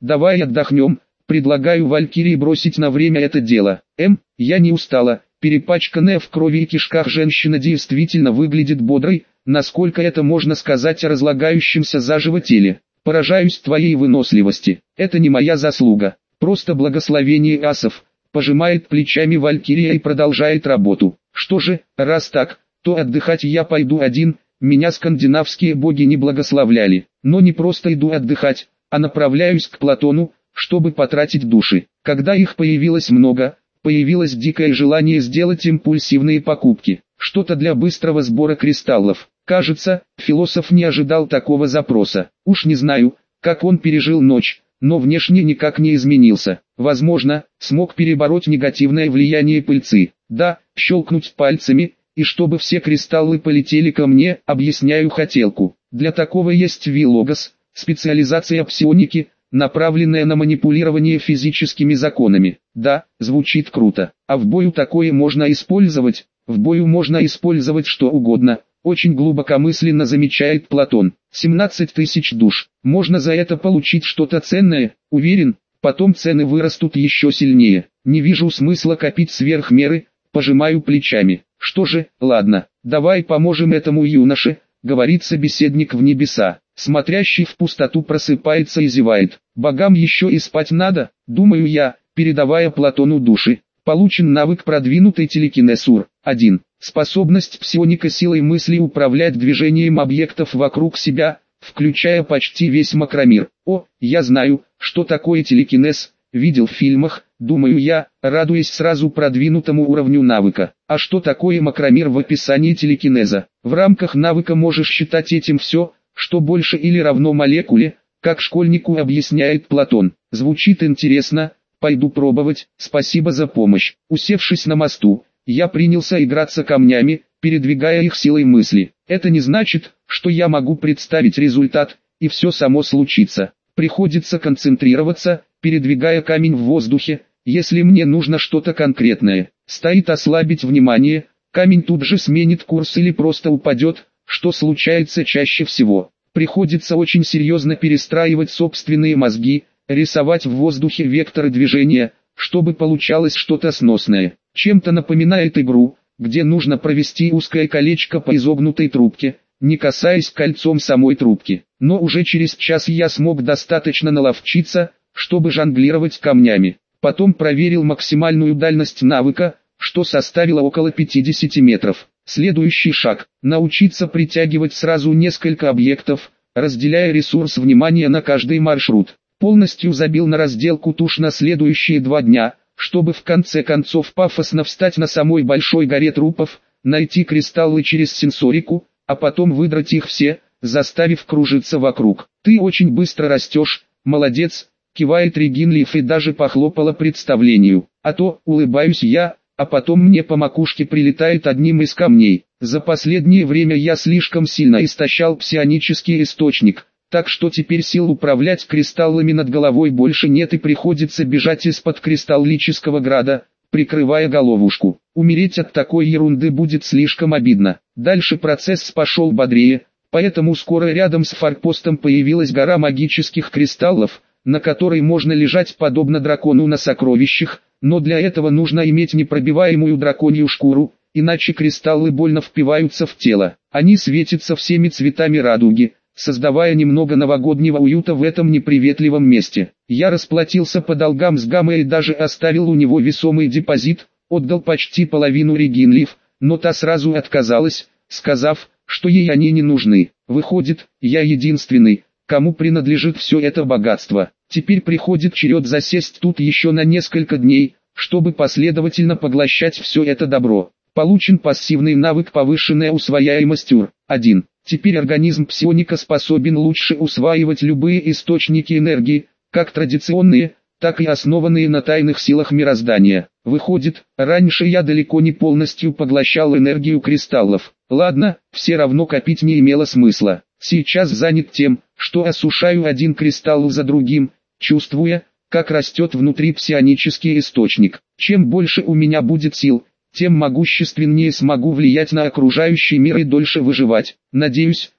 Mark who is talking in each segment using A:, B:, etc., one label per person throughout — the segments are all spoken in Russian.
A: Давай отдохнем, предлагаю Валькирии бросить на время это дело. Я не устала. Перепачканная в крови и кишках женщина действительно выглядит бодрой, насколько это можно сказать о разлагающемся заживо теле. Поражаюсь твоей выносливости. Это не моя заслуга, просто благословение асов. Пожимает плечами Валькирия и продолжает работу. Что же, раз так, то отдыхать я пойду один. Меня скандинавские боги не благословляли, но не просто иду отдыхать, а направляюсь к Платону, чтобы потратить души. Когда их появилось много, появилось дикое желание сделать импульсивные покупки, что-то для быстрого сбора кристаллов. Кажется, философ не ожидал такого запроса. Уж не знаю, как он пережил ночь, но внешне никак не изменился. Возможно, смог перебороть негативное влияние пыльцы. Да, щелкнуть пальцами, и чтобы все кристаллы полетели ко мне, объясняю хотелку. Для такого есть Вилогос, специализация псионики, направленная на манипулирование физическими законами. Да, звучит круто. А в бою такое можно использовать? В бою можно использовать что угодно. Очень глубокомысленно замечает Платон. 17 тысяч душ. Можно за это получить что-то ценное, уверен, потом цены вырастут еще сильнее. Не вижу смысла копить сверх меры, пожимаю плечами. Что же, ладно, давай поможем этому юноше, говорит собеседник в небеса. Смотрящий в пустоту просыпается и зевает. Богам еще и спать надо, думаю я, передавая Платону души. Получен навык продвинутый телекинез УР-1. Способность псионика силой мысли управлять движением объектов вокруг себя, включая почти весь макромир. О, я знаю, что такое телекинез, видел в фильмах, думаю я, радуясь сразу продвинутому уровню навыка. А что такое макромир в описании телекинеза? В рамках навыка можешь считать этим все, что больше или равно молекуле, как школьнику объясняет Платон. Звучит интересно, пойду пробовать, спасибо за помощь. Усевшись на мосту, я принялся играться камнями, передвигая их силой мысли. Это не значит, что я могу представить результат, и все само случится. Приходится концентрироваться, передвигая камень в воздухе, если мне нужно что-то конкретное. Стоит ослабить внимание, камень тут же сменит курс или просто упадет, что случается чаще всего. Приходится очень серьезно перестраивать собственные мозги, рисовать в воздухе векторы движения, чтобы получалось что-то сносное. Чем-то напоминает игру, где нужно провести узкое колечко по изогнутой трубке, не касаясь кольцом самой трубки. Но уже через час я смог достаточно наловчиться, чтобы жонглировать камнями. Потом проверил максимальную дальность навыка, что составило около 50 метров. Следующий шаг – научиться притягивать сразу несколько объектов, разделяя ресурс внимания на каждый маршрут. Полностью забил на разделку туш на следующие 2 дня, чтобы в конце концов пафосно встать на самой большой горе трупов, найти кристаллы через сенсорику, а потом выдрать их все, заставив кружиться вокруг. «Ты очень быстро растешь, молодец», кивает Регинлиф и даже похлопала представлению. А то, улыбаюсь я, а потом мне по макушке прилетает одним из камней. За последнее время я слишком сильно истощал псионический источник, так что теперь сил управлять кристаллами над головой больше нет и приходится бежать из-под кристаллического града, прикрывая головушку. Умереть от такой ерунды будет слишком обидно. Дальше процесс пошел бодрее, поэтому скоро рядом с форпостом появилась гора магических кристаллов, на которой можно лежать подобно дракону на сокровищах, но для этого нужно иметь непробиваемую драконью шкуру, иначе кристаллы больно впиваются в тело. Они светятся всеми цветами радуги, создавая немного новогоднего уюта в этом неприветливом месте. Я расплатился по долгам с Гаммой и даже оставил у него весомый депозит, отдал почти половину Регинлиф, но та сразу отказалась, сказав, что ей они не нужны. Выходит, я единственный, кому принадлежит все это богатство. Теперь приходит черед засесть тут еще на несколько дней, чтобы последовательно поглощать все это добро. Получен пассивный навык повышенная усвояемость УР-1. Теперь организм псионика способен лучше усваивать любые источники энергии, как традиционные, так и основанные на тайных силах мироздания. Выходит, раньше я далеко не полностью поглощал энергию кристаллов. Ладно, все равно копить не имело смысла. Сейчас занят тем, что осушаю один кристалл за другим, чувствуя, как растет внутри псионический источник. Чем больше у меня будет сил, тем могущественнее смогу влиять на окружающий мир и дольше выживать. Надеюсь,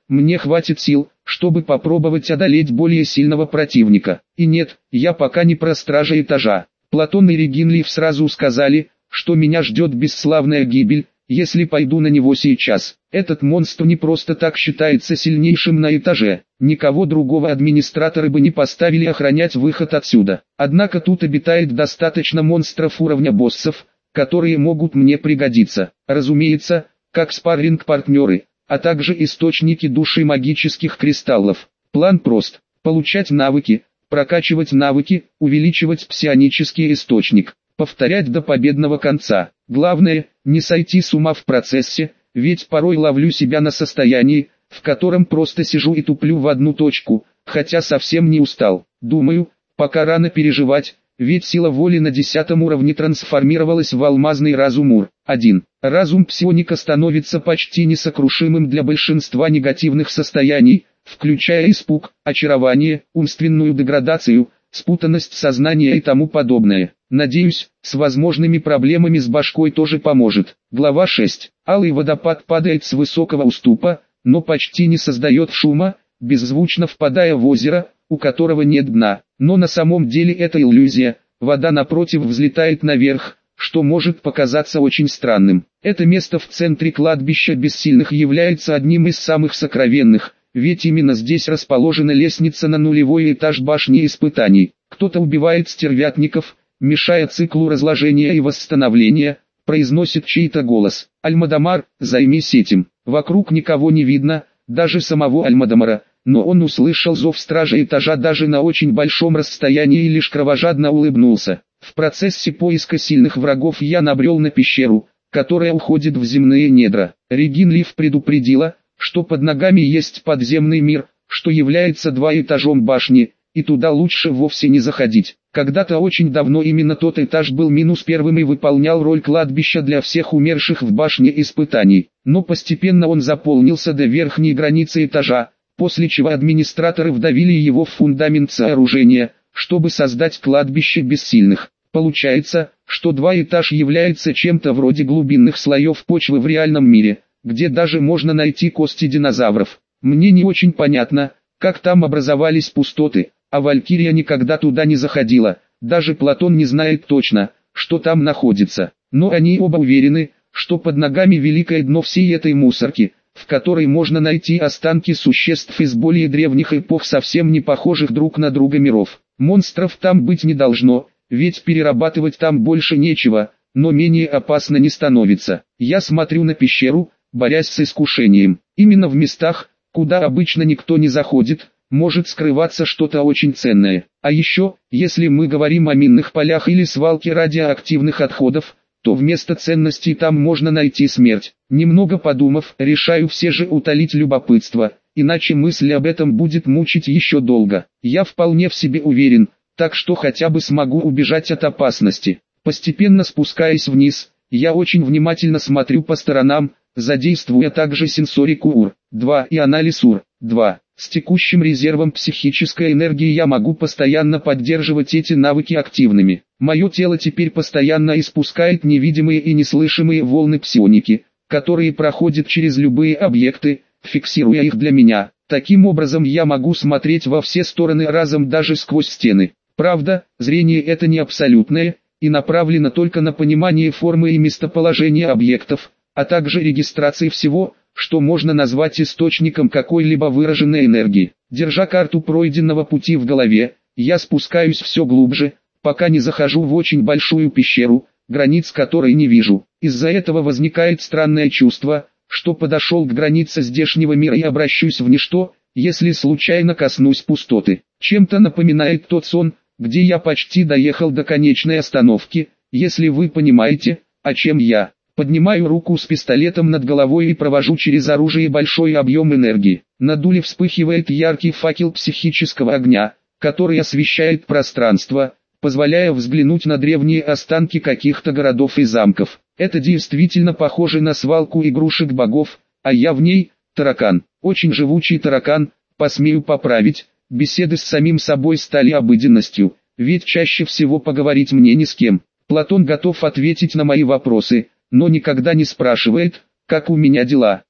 A: мне хватит сил, чтобы попробовать одолеть более сильного противника. И нет, я пока не про стража этажа. Платон и Регинлиф сразу сказали, что меня ждет бесславная гибель, если пойду на него сейчас. Этот монстр не просто так считается сильнейшим на этаже. Никого другого администраторы бы не поставили охранять выход отсюда. Однако тут обитает достаточно монстров уровня боссов, которые могут мне пригодиться. Разумеется, как спарринг-партнеры, а также источники души магических кристаллов. План прост. Получать навыки, прокачивать навыки, увеличивать псионический источник, повторять до победного конца. Главное, не сойти с ума в процессе, ведь порой ловлю себя на состоянии, в котором просто сижу и туплю в одну точку, хотя совсем не устал. Думаю, пока рано переживать, ведь сила воли на 10 уровне трансформировалась в алмазный разум Ур-1. Разум псионика становится почти несокрушимым для большинства негативных состояний, включая испуг, очарование, умственную деградацию, спутанность сознания и тому подобное. Надеюсь, с возможными проблемами с башкой тоже поможет. Глава 6. Алый водопад падает с высокого уступа, но почти не создает шума, беззвучно впадая в озеро, у которого нет дна. Но на самом деле это иллюзия, вода напротив взлетает наверх, что может показаться очень странным. Это место в центре кладбища бессильных является одним из самых сокровенных, ведь именно здесь расположена лестница на нулевой этаж башни испытаний. Кто-то убивает стервятников, мешая циклу разложения и восстановления, произносит чей-то голос. Альмадамар, займись этим. Вокруг никого не видно, даже самого Альмадамара, но он услышал зов стража этажа даже на очень большом расстоянии и лишь кровожадно улыбнулся. В процессе поиска сильных врагов я набрел на пещеру, которая уходит в земные недра. Регинлиф предупредила, что под ногами есть подземный мир, что является 2 этажом башни, и туда лучше вовсе не заходить. Когда-то очень давно именно тот этаж был -1 и выполнял роль кладбища для всех умерших в башне испытаний. Но постепенно он заполнился до верхней границы этажа, после чего администраторы вдавили его в фундамент сооружения, чтобы создать кладбище бессильных. Получается, что 2 этаж является чем-то вроде глубинных слоев почвы в реальном мире, где даже можно найти кости динозавров. Мне не очень понятно, как там образовались пустоты, а Валькирия никогда туда не заходила, даже Платон не знает точно, что там находится. Но они оба уверены, что под ногами великое дно всей этой мусорки, в которой можно найти останки существ из более древних эпох, совсем не похожих друг на друга миров. Монстров там быть не должно, ведь перерабатывать там больше нечего, но менее опасно не становится. Я смотрю на пещеру, борясь с искушением. Именно в местах, куда обычно никто не заходит, может скрываться что-то очень ценное. А еще, если мы говорим о минных полях или свалке радиоактивных отходов, то вместо ценностей там можно найти смерть. Немного подумав, решаю все же утолить любопытство, иначе мысль об этом будет мучить еще долго. Я вполне в себе уверен, так что хотя бы смогу убежать от опасности. Постепенно спускаясь вниз, я очень внимательно смотрю по сторонам, задействуя также сенсорику Ур-2 и анализ Ур-2. С текущим резервом психической энергии я могу постоянно поддерживать эти навыки активными. Мое тело теперь постоянно испускает невидимые и неслышимые волны псионики, которые проходят через любые объекты, фиксируя их для меня. Таким образом я могу смотреть во все стороны разом, даже сквозь стены. Правда, зрение это не абсолютное, и направлено только на понимание формы и местоположения объектов, а также регистрации всего, что можно назвать источником какой-либо выраженной энергии. Держа карту пройденного пути в голове, я спускаюсь все глубже, пока не захожу в очень большую пещеру, границ которой не вижу. Из-за этого возникает странное чувство, что подошел к границе здешнего мира и обращусь в ничто, если случайно коснусь пустоты. Чем-то напоминает тот сон, где я почти доехал до конечной остановки, если вы понимаете, о чем я. Поднимаю руку с пистолетом над головой и провожу через оружие большой объем энергии. На дуле вспыхивает яркий факел психического огня, который освещает пространство, позволяя взглянуть на древние останки каких-то городов и замков. Это действительно похоже на свалку игрушек богов, а я в ней – таракан. Очень живучий таракан, посмею поправить, беседы с самим собой стали обыденностью, ведь чаще всего поговорить мне ни с кем. Платон готов ответить на мои вопросы, но никогда не спрашивает, как у меня дела.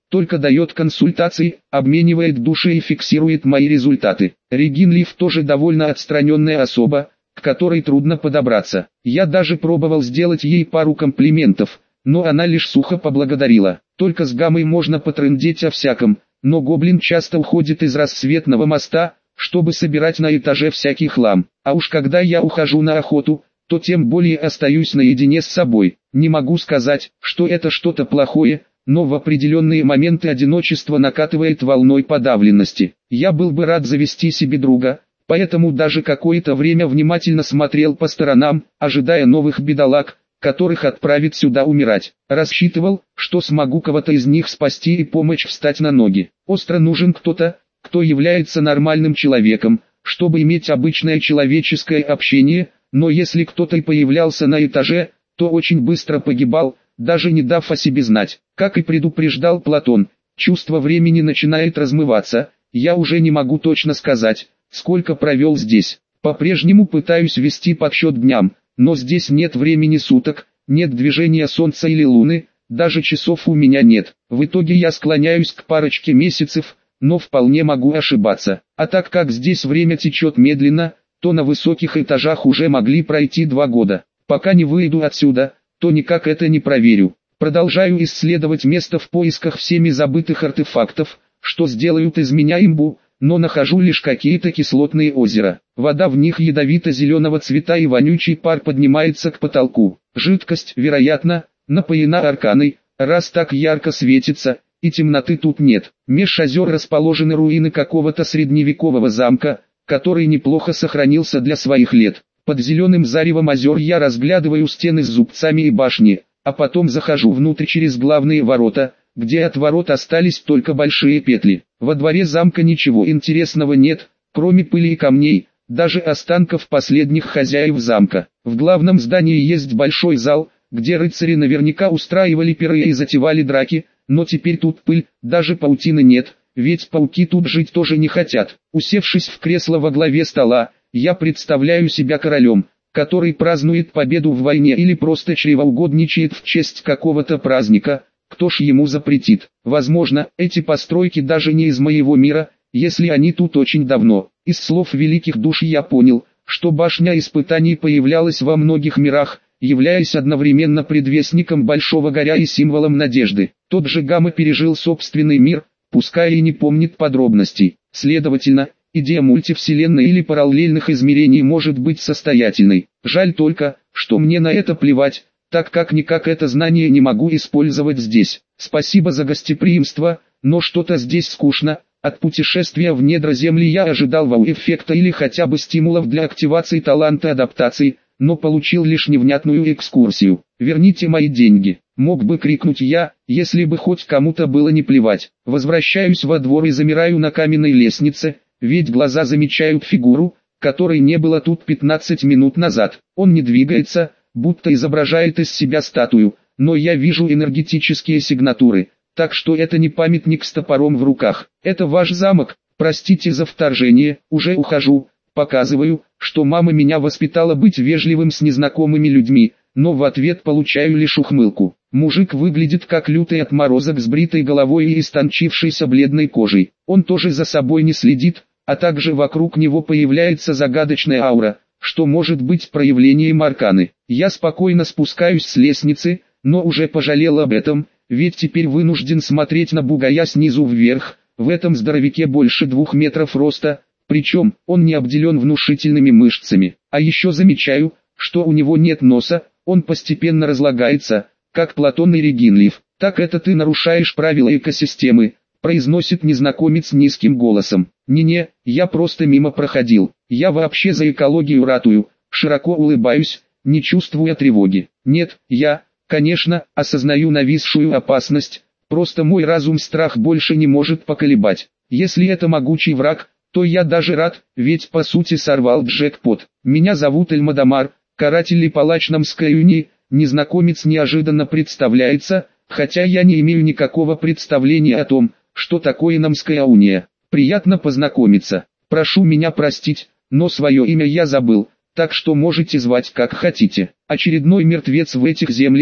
A: только дает консультации, обменивает души и фиксирует мои результаты. Регин Лив тоже довольно отстраненная особа, к которой трудно подобраться. Я даже пробовал сделать ей пару комплиментов, но она лишь сухо поблагодарила. Только с Гамой можно потрындеть о всяком, но гоблин часто уходит из Рассветного моста, чтобы собирать на этаже всякий хлам. А уж когда я ухожу на охоту, то тем более остаюсь наедине с собой. Не могу сказать, что это что-то плохое, но в определенные моменты одиночество накатывает волной подавленности. Я был бы рад завести себе друга, поэтому даже какое-то время внимательно смотрел по сторонам, ожидая новых бедолаг, которых отправят сюда умирать. Рассчитывал, что смогу кого-то из них спасти и помочь встать на ноги. Остро нужен кто-то, кто является нормальным человеком, чтобы иметь обычное человеческое общение, но если кто-то и появлялся на этаже, то очень быстро погибал, даже не дав о себе знать. Как и предупреждал Платон, чувство времени начинает размываться, я уже не могу точно сказать, сколько провел здесь. По-прежнему пытаюсь вести подсчет дням, но здесь нет времени суток, нет движения солнца или луны, даже часов у меня нет. В итоге я склоняюсь к парочке месяцев, но вполне могу ошибаться. А так как здесь время течет медленно, то на высоких этажах уже могли пройти 2 года. Пока не выйду отсюда, то никак это не проверю. Продолжаю исследовать место в поисках всеми забытых артефактов, что сделают из меня имбу, но нахожу лишь какие-то кислотные озера. Вода в них ядовито-зеленого цвета и вонючий пар поднимается к потолку. Жидкость, вероятно, напоена арканой, раз так ярко светится, и темноты тут нет. Меж озер расположены руины какого-то средневекового замка, который неплохо сохранился для своих лет. Под зеленым заревом озер я разглядываю стены с зубцами и башни, а потом захожу внутрь через главные ворота, где от ворот остались только большие петли. Во дворе замка ничего интересного нет, кроме пыли и камней, даже останков последних хозяев замка. В главном здании есть большой зал, где рыцари наверняка устраивали пиры и затевали драки, но теперь тут пыль, даже паутины нет, ведь пауки тут жить тоже не хотят. Усевшись в кресло во главе стола, я представляю себя королем, который празднует победу в войне или просто чревоугодничает в честь какого-то праздника. Кто ж ему запретит? Возможно, эти постройки даже не из моего мира, если они тут очень давно. Из слов великих душ я понял, что башня испытаний появлялась во многих мирах, являясь одновременно предвестником Большого Горя и символом надежды. Тот же Гамма пережил собственный мир, пускай и не помнит подробностей. Следовательно, идея мультивселенной или параллельных измерений может быть состоятельной. Жаль только, что мне на это плевать, так как никак это знание не могу использовать здесь. Спасибо за гостеприимство, но что-то здесь скучно. От путешествия в недра Земли я ожидал вау-эффекта или хотя бы стимулов для активации таланта адаптации, но получил лишь невнятную экскурсию. «Верните мои деньги!» Мог бы крикнуть я, если бы хоть кому-то было не плевать. Возвращаюсь во двор и замираю на каменной лестнице, ведь глаза замечают фигуру, которой не было тут 15 минут назад. Он не двигается, будто изображает из себя статую, но я вижу энергетические сигнатуры, так что это не памятник с топором в руках. Это ваш замок, простите за вторжение, уже ухожу. Показываю, что мама меня воспитала быть вежливым с незнакомыми людьми, но в ответ получаю лишь ухмылку. Мужик выглядит как лютый отморозок с бритой головой и истончившейся бледной кожей. Он тоже за собой не следит, а также вокруг него появляется загадочная аура, что может быть проявлением арканы. Я спокойно спускаюсь с лестницы, но уже пожалел об этом, ведь теперь вынужден смотреть на бугая снизу вверх. В этом здоровяке больше 2 метров роста, причем он не обделен внушительными мышцами. А еще замечаю, что у него нет носа, он постепенно разлагается, как Платон и Регин Лив. «Так это ты нарушаешь правила экосистемы», произносит незнакомец низким голосом. «Не-не, я просто мимо проходил, я вообще за экологию ратую», широко улыбаюсь, не чувствуя тревоги. «Нет, я, конечно, осознаю нависшую опасность, просто мой разум страх больше не может поколебать. Если это могучий враг, то я даже рад, ведь по сути сорвал джекпот. Меня зовут Эльмадамар, каратель и палач Намской унии». Незнакомец неожиданно представляется, хотя я не имею никакого представления о том, что такое Намская уния. Приятно познакомиться. Прошу меня простить, но свое имя я забыл, так что можете звать как хотите. Очередной мертвец в этих землях,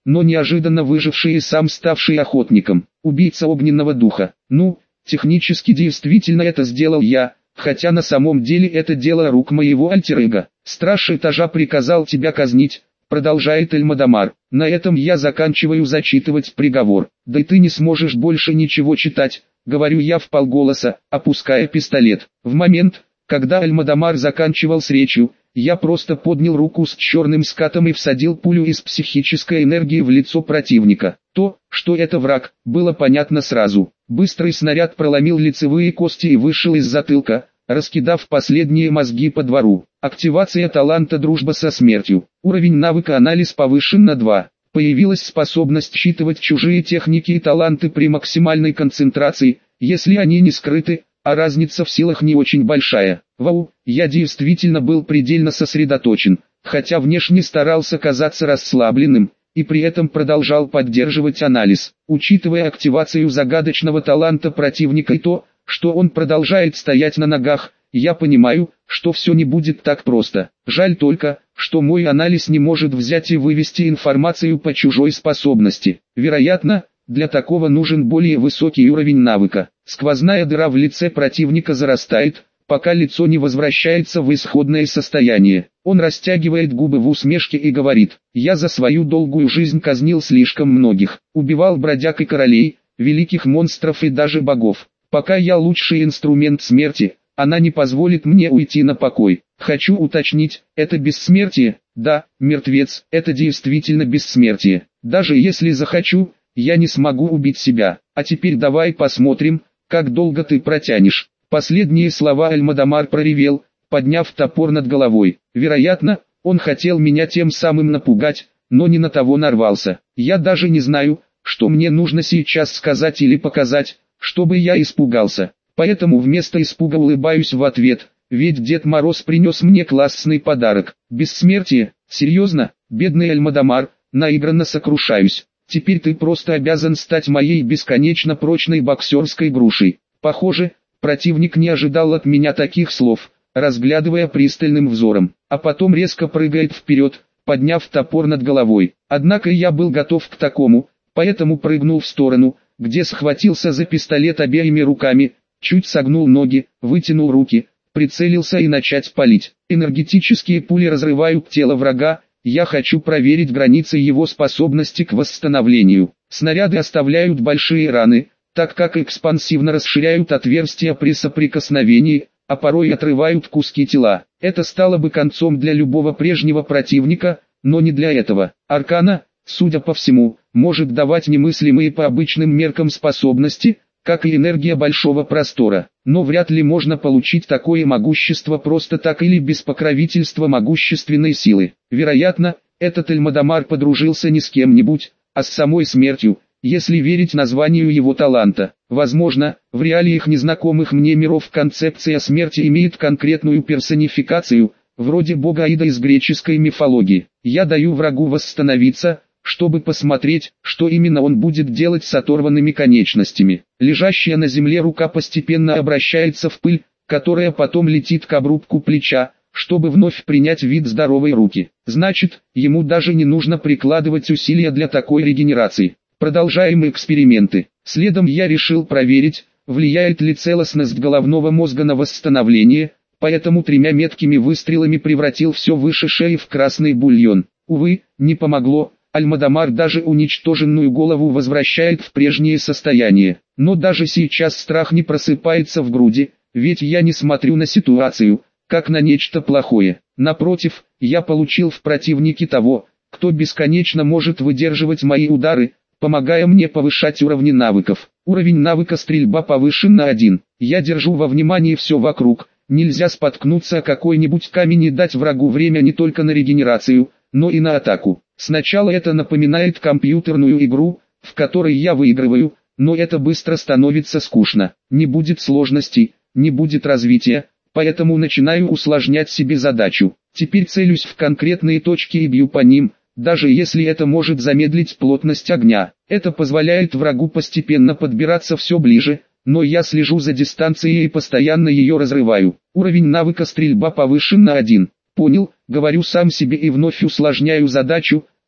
A: но неожиданно выживший и сам ставший охотником, убийца огненного духа. Ну, технически действительно это сделал я, хотя на самом деле это дело рук моего альтер-эго. Страж этажа приказал тебя казнить, продолжает Эльмадамар. На этом я заканчиваю зачитывать приговор. Да и ты не сможешь больше ничего читать, говорю я вполголоса, опуская пистолет. В момент, когда Эльмадамар заканчивал с речью, я просто поднял руку с черным скатом и всадил пулю из психической энергии в лицо противника. То, что это враг, было понятно сразу. Быстрый снаряд проломил лицевые кости и вышел из затылка, раскидав последние мозги по двору. Активация таланта «Дружба со смертью». Уровень навыка «Анализ» повышен на 2. Появилась способность считывать чужие техники и таланты при максимальной концентрации, если они не скрыты, а разница в силах не очень большая. Вау, я действительно был предельно сосредоточен, хотя внешне старался казаться расслабленным, и при этом продолжал поддерживать анализ. Учитывая активацию загадочного таланта противника и то, что он продолжает стоять на ногах, я понимаю, что все не будет так просто. Жаль только, что мой анализ не может взять и вывести информацию по чужой способности. Вероятно, для такого нужен более высокий уровень навыка. Сквозная дыра в лице противника зарастает, пока лицо не возвращается в исходное состояние. Он растягивает губы в усмешке и говорит: «Я за свою долгую жизнь казнил слишком многих, убивал бродяг и королей, великих монстров и даже богов. Пока я лучший инструмент смерти, она не позволит мне уйти на покой. Хочу уточнить, это бессмертие?» «Да, мертвец, это действительно бессмертие. Даже если захочу, я не смогу убить себя. А теперь давай посмотрим, как долго ты протянешь». Последние слова Эльмадамар проревел, подняв топор над головой. Вероятно, он хотел меня тем самым напугать, но не на того нарвался. Я даже не знаю, что мне нужно сейчас сказать или показать, чтобы я испугался. Поэтому вместо испуга улыбаюсь в ответ, ведь Дед Мороз принес мне классный подарок. Бессмертие? Серьезно? Бедный Эльмадамар, наигранно сокрушаюсь. Теперь ты просто обязан стать моей бесконечно прочной боксерской грушей. Похоже, противник не ожидал от меня таких слов, разглядывая пристальным взором, а потом резко прыгает вперед, подняв топор над головой. Однако я был готов к такому, поэтому прыгнул в сторону, где схватился за пистолет обеими руками, чуть согнул ноги, вытянул руки, прицелился и начать палить. Энергетические пули разрывают тело врага, я хочу проверить границы его способности к восстановлению. Снаряды оставляют большие раны, так как экспансивно расширяют отверстия при соприкосновении, а порой отрывают куски тела. Это стало бы концом для любого прежнего противника, но не для этого. Аркана, судя по всему, может давать немыслимые по обычным меркам способности, как и энергия большого простора. Но вряд ли можно получить такое могущество просто так или без покровительства могущественной силы. Вероятно, этот Эльмадамар подружился не с кем-нибудь, а с самой смертью, если верить названию его таланта. Возможно, в реалиях незнакомых мне миров концепция смерти имеет конкретную персонификацию, вроде бога Аида из греческой мифологии. Я даю врагу восстановиться, чтобы посмотреть, что именно он будет делать с оторванными конечностями. Лежащая на земле рука постепенно обращается в пыль, которая потом летит к обрубку плеча, чтобы вновь принять вид здоровой руки. Значит, ему даже не нужно прикладывать усилия для такой регенерации. Продолжаем эксперименты. Следом я решил проверить, влияет ли целостность головного мозга на восстановление, поэтому 3 меткими выстрелами превратил все выше шеи в красный бульон. Увы, не помогло. Эльмадамар даже уничтоженную голову возвращает в прежнее состояние. Но даже сейчас страх не просыпается в груди, ведь я не смотрю на ситуацию, как на нечто плохое. Напротив, я получил в противнике того, кто бесконечно может выдерживать мои удары, помогая мне повышать уровни навыков. Уровень навыка стрельба повышен на 1. Я держу во внимании все вокруг. Нельзя споткнуться о какой-нибудь камень и дать врагу время не только на регенерацию, но и на атаку. Сначала это напоминает компьютерную игру, в которой я выигрываю, но это быстро становится скучно. Не будет сложностей, не будет развития, поэтому начинаю усложнять себе задачу. Теперь целюсь в конкретные точки и бью по ним, даже если это может замедлить плотность огня. Это позволяет врагу постепенно подбираться все ближе, но я слежу за дистанцией и постоянно ее разрываю. Уровень навыка стрельба повышен на 1. Понял, говорю сам себе и вновь усложняю задачу,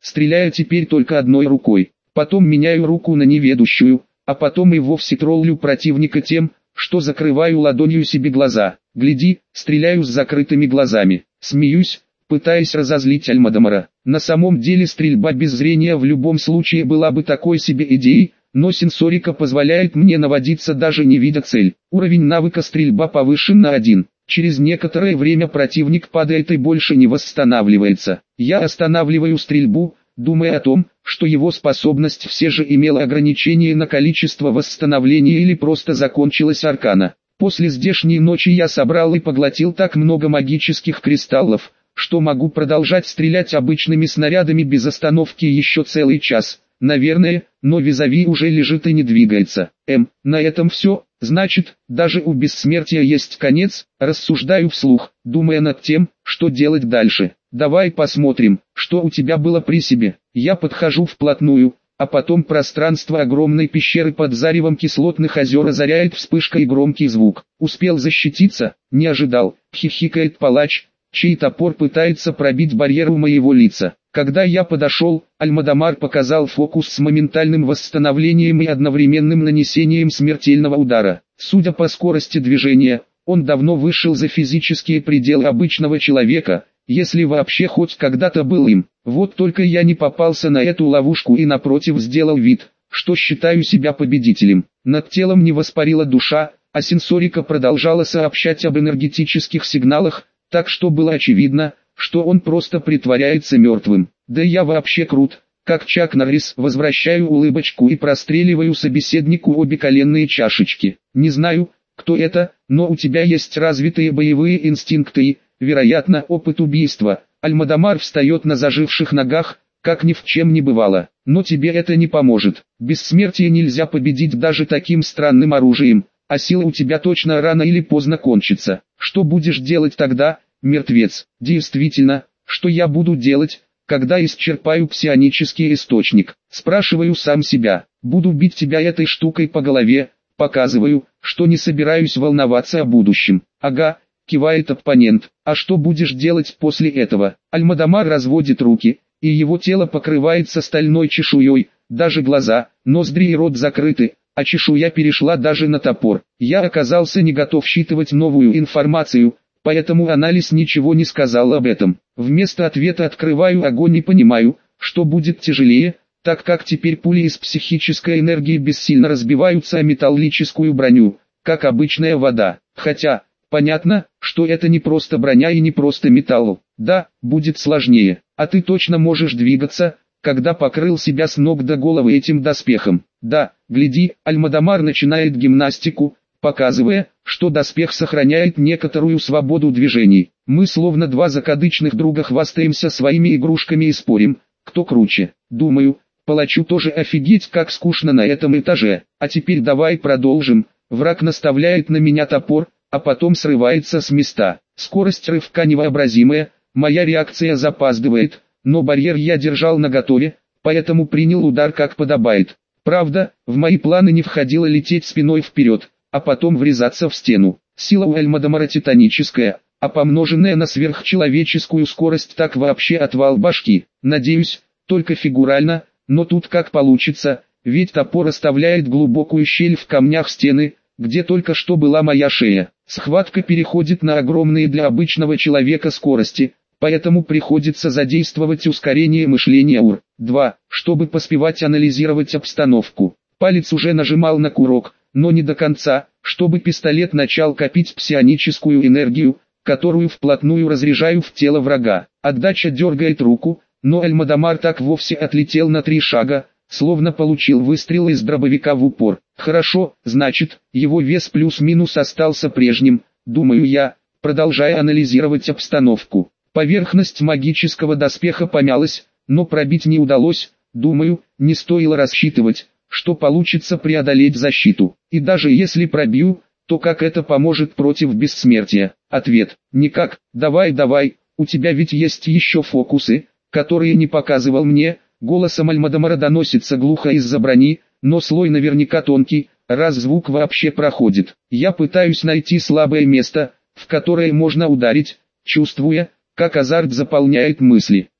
A: стреляя теперь только одной рукой. Потом меняю руку на неведущую, а потом и вовсе троллю противника тем, что закрываю ладонью себе глаза. Гляди, стреляю с закрытыми глазами. Смеюсь, пытаясь разозлить Альмадамара. На самом деле стрельба без зрения в любом случае была бы такой себе идеей, но сенсорика позволяет мне наводиться даже не видя цель. Уровень навыка стрельба повышен на 1. Через некоторое время противник падает и больше не восстанавливается. Я останавливаю стрельбу, думая о том, что его способность все же имела ограничение на количество восстановления или просто закончилась аркана. После здешней ночи я собрал и поглотил так много магических кристаллов, что могу продолжать стрелять обычными снарядами без остановки еще целый час. Наверное, но визави уже лежит и не двигается. На этом все, значит, даже у бессмертия есть конец, рассуждаю вслух, думая над тем, что делать дальше. Давай посмотрим, что у тебя было при себе. Я подхожу вплотную, а потом пространство огромной пещеры под заревом кислотных озер озаряет вспышка и громкий звук. Успел защититься, не ожидал, хихикает палач, чей топор пытается пробить барьер у моего лица. Когда я подошел, Альмадамар показал фокус с моментальным восстановлением и одновременным нанесением смертельного удара. Судя по скорости движения, он давно вышел за физические пределы обычного человека, если вообще хоть когда-то был им. Вот только я не попался на эту ловушку и напротив сделал вид, что считаю себя победителем. Над телом не воспарила душа, а сенсорика продолжала сообщать об энергетических сигналах, так что было очевидно, что он просто притворяется мертвым. Да я вообще крут, как Чак Норрис, возвращаю улыбочку и простреливаю собеседнику обе коленные чашечки. Не знаю, кто это, но у тебя есть развитые боевые инстинкты и, вероятно, опыт убийства. Альмадамар встает на заживших ногах, как ни в чем не бывало. Но тебе это не поможет. Бессмертие нельзя победить даже таким странным оружием, а сила у тебя точно рано или поздно кончится. Что будешь делать тогда, мертвец? Действительно, что я буду делать, когда исчерпаю псионический источник? Спрашиваю сам себя. Буду бить тебя этой штукой по голове, показываю, что не собираюсь волноваться о будущем. Ага, кивает оппонент. А что будешь делать после этого? Альмадамар разводит руки, и его тело покрывается стальной чешуей, даже глаза, ноздри и рот закрыты, а чешуя перешла даже на топор. Я оказался не готов считывать новую информацию, поэтому анализ ничего не сказал об этом. Вместо ответа открываю огонь и понимаю, что будет тяжелее, так как теперь пули из психической энергии бессильно разбиваются о металлическую броню, как обычная вода. Хотя, понятно, что это не просто броня и не просто металл. Да, будет сложнее. А ты точно можешь двигаться, когда покрыл себя с ног до головы этим доспехом. Да, гляди, Альмадамар начинает гимнастику, показывая, что доспех сохраняет некоторую свободу движений. Мы словно два закадычных друга хвастаемся своими игрушками и спорим, кто круче. Думаю, палачу тоже офигеть как скучно на этом этаже. А теперь давай продолжим. Враг наставляет на меня топор, а потом срывается с места. Скорость рывка невообразимая, моя реакция запаздывает, но барьер я держал наготове, поэтому принял удар как подобает. Правда, в мои планы не входило лететь спиной вперед, а потом врезаться в стену. Сила у Альмадамара титаническая, а помноженная на сверхчеловеческую скорость так вообще отвал башки. Надеюсь, только фигурально, но тут как получится, ведь топор оставляет глубокую щель в камнях стены, где только что была моя шея. Схватка переходит на огромные для обычного человека скорости, поэтому приходится задействовать ускорение мышления УР-2, чтобы поспевать анализировать обстановку. Палец уже нажимал на курок, но не до конца, чтобы пистолет начал копить псионическую энергию, которую вплотную разряжаю в тело врага. Отдача дергает руку, но Альмадамар так вовсе отлетел на 3 шага, словно получил выстрел из дробовика в упор. Хорошо, значит, его вес плюс-минус остался прежним, думаю я, продолжая анализировать обстановку. Поверхность магического доспеха помялась, но пробить не удалось, думаю, не стоило рассчитывать, что получится преодолеть защиту. И даже если пробью, то как это поможет против бессмертия? Ответ: никак. Давай, у тебя ведь есть еще фокусы, которые не показывал мне. Голосом Альмадамара доносится глухо из-за брони, но слой наверняка тонкий, раз звук вообще проходит. Я пытаюсь найти слабое место, в которое можно ударить, чувствуя, как азарт заполняет мысли.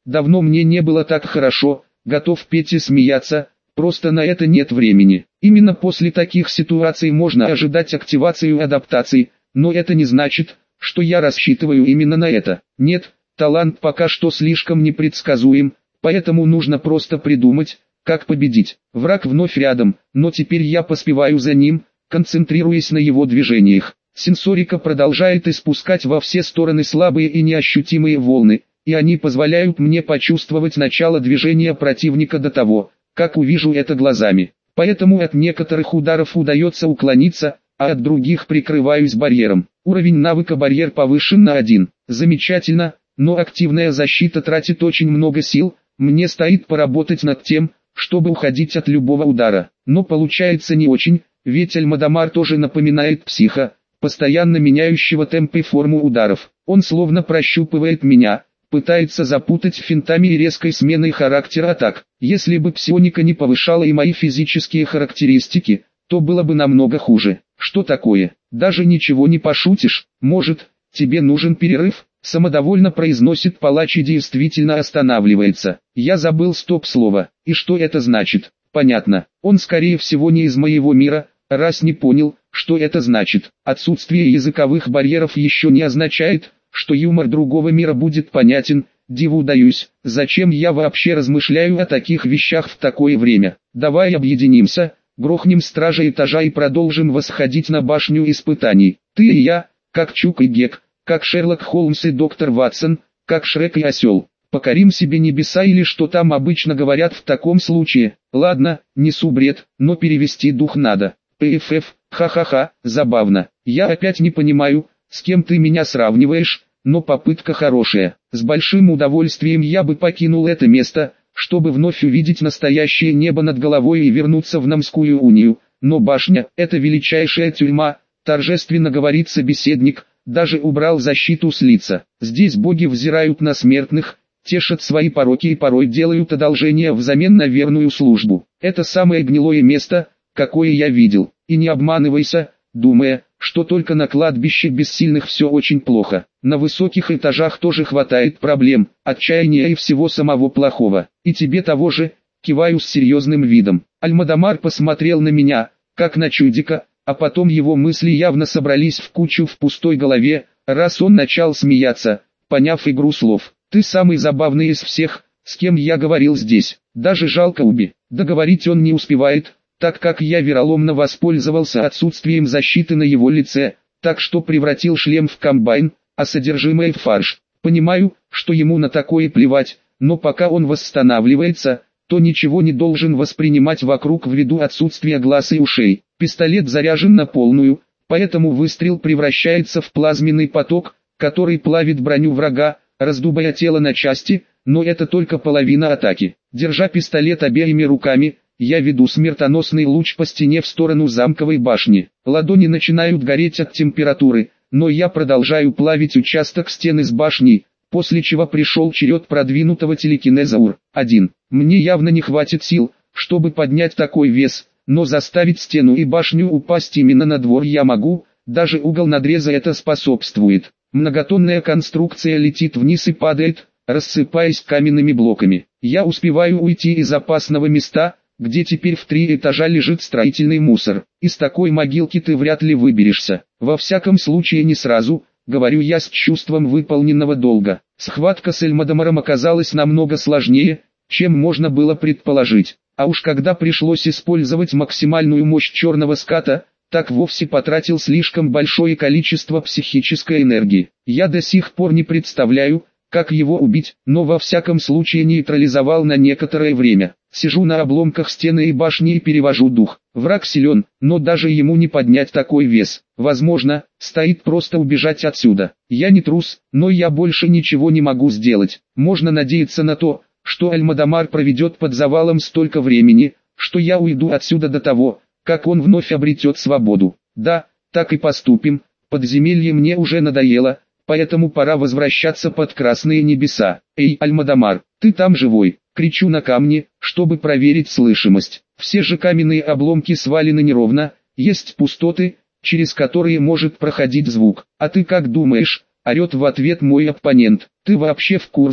A: давно мне не было так хорошо, готов петь и смеяться, просто на это нет времени. Именно после таких ситуаций можно ожидать активацию адаптаций, но это не значит, что я рассчитываю именно на это. Нет, талант пока что слишком непредсказуем, поэтому нужно просто придумать, как победить. Враг вновь рядом, но теперь я поспеваю за ним, концентрируясь на его движениях. Сенсорика продолжает испускать во все стороны слабые и неощутимые волны, и они позволяют мне почувствовать начало движения противника до того, как увижу это глазами. Поэтому от некоторых ударов удается уклониться, а от других прикрываюсь барьером. Уровень навыка барьер повышен на 1. Замечательно, но активная защита тратит очень много сил, мне стоит поработать над тем, чтобы уходить от любого удара. Но получается не очень, ведь Альмадамар тоже напоминает психа, постоянно меняющего темп и форму ударов. Он словно прощупывает меня, пытается запутать финтами и резкой сменой характера атак. Если бы псионика не повышала и мои физические характеристики, то было бы намного хуже. Что такое? Даже ничего не пошутишь? Может, тебе нужен перерыв? Самодовольно произносит палач и действительно останавливается. Я забыл стоп-слово. И что это значит? Понятно. Он скорее всего не из моего мира, раз не понял, что это значит. Отсутствие языковых барьеров еще не означает, что юмор другого мира будет понятен. Диву даюсь, зачем я вообще размышляю о таких вещах в такое время? Давай объединимся, грохнем стража этажа и продолжим восходить на башню испытаний. Ты и я, как Чук и Гек, как Шерлок Холмс и доктор Ватсон, как Шрек и Осел. Покорим себе небеса или что там обычно говорят в таком случае. Ладно, несу бред, но перевести дух надо. ПФФ, ха-ха-ха, забавно. Я опять не понимаю, с кем ты меня сравниваешь, но попытка хорошая. С большим удовольствием я бы покинул это место, чтобы вновь увидеть настоящее небо над головой и вернуться в Намскую унию. Но башня – это величайшая тюрьма, торжественно говорит собеседник, даже убрал защиту с лица. Здесь боги взирают на смертных, тешат свои пороки и порой делают одолжение взамен на верную службу. Это самое гнилое место, какое я видел. И не обманывайся, думая, что только на кладбище бессильных все очень плохо. На высоких этажах тоже хватает проблем, отчаяния и всего самого плохого. И тебе того же, киваю с серьезным видом. Альмадамар посмотрел на меня, как на чудика, а потом его мысли явно собрались в кучу в пустой голове, раз он начал смеяться, поняв игру слов. Ты самый забавный из всех, с кем я говорил здесь. Даже жалко Уби. Договорить он не успевает, так как я вероломно воспользовался отсутствием защиты на его лице, так что превратил шлем в комбайн, а содержимое в фарш. Понимаю, что ему на такое плевать, но пока он восстанавливается, то ничего не должен воспринимать вокруг ввиду отсутствия глаз и ушей. Пистолет заряжен на полную, поэтому выстрел превращается в плазменный поток, который плавит броню врага, раздубая тело на части, но это только половина атаки. Держа пистолет обеими руками, я веду смертоносный луч по стене в сторону замковой башни. Ладони начинают гореть от температуры, но я продолжаю плавить участок стены с башней, после чего пришел черед продвинутого телекинеза УР-1. Мне явно не хватит сил, чтобы поднять такой вес, но заставить стену и башню упасть именно на двор я могу, даже угол надреза это способствует. Многотонная конструкция летит вниз и падает, рассыпаясь каменными блоками. Я успеваю уйти из опасного места, где теперь в 3 этажа лежит строительный мусор. Из такой могилки ты вряд ли выберешься. Во всяком случае не сразу, говорю я с чувством выполненного долга. Схватка с Альмадамаром оказалась намного сложнее, чем можно было предположить. А уж когда пришлось использовать максимальную мощь черного ската, так вовсе потратил слишком большое количество психической энергии. Я до сих пор не представляю, как его убить, но во всяком случае нейтрализовал на некоторое время. Сижу на обломках стены и башни и перевожу дух. Враг силен, но даже ему не поднять такой вес. Возможно, стоит просто убежать отсюда. Я не трус, но я больше ничего не могу сделать. Можно надеяться на то, что Альмадамар проведет под завалом столько времени, что я уйду отсюда до того, как он вновь обретет свободу. Да, так и поступим. Подземелье мне уже надоело, поэтому пора возвращаться под красные небеса. Эй, Альмадамар, ты там живой? Кричу на камни, чтобы проверить слышимость. Все же каменные обломки свалены неровно, есть пустоты, через которые может проходить звук. А ты как думаешь? Орет в ответ мой оппонент. Ты вообще в курсе,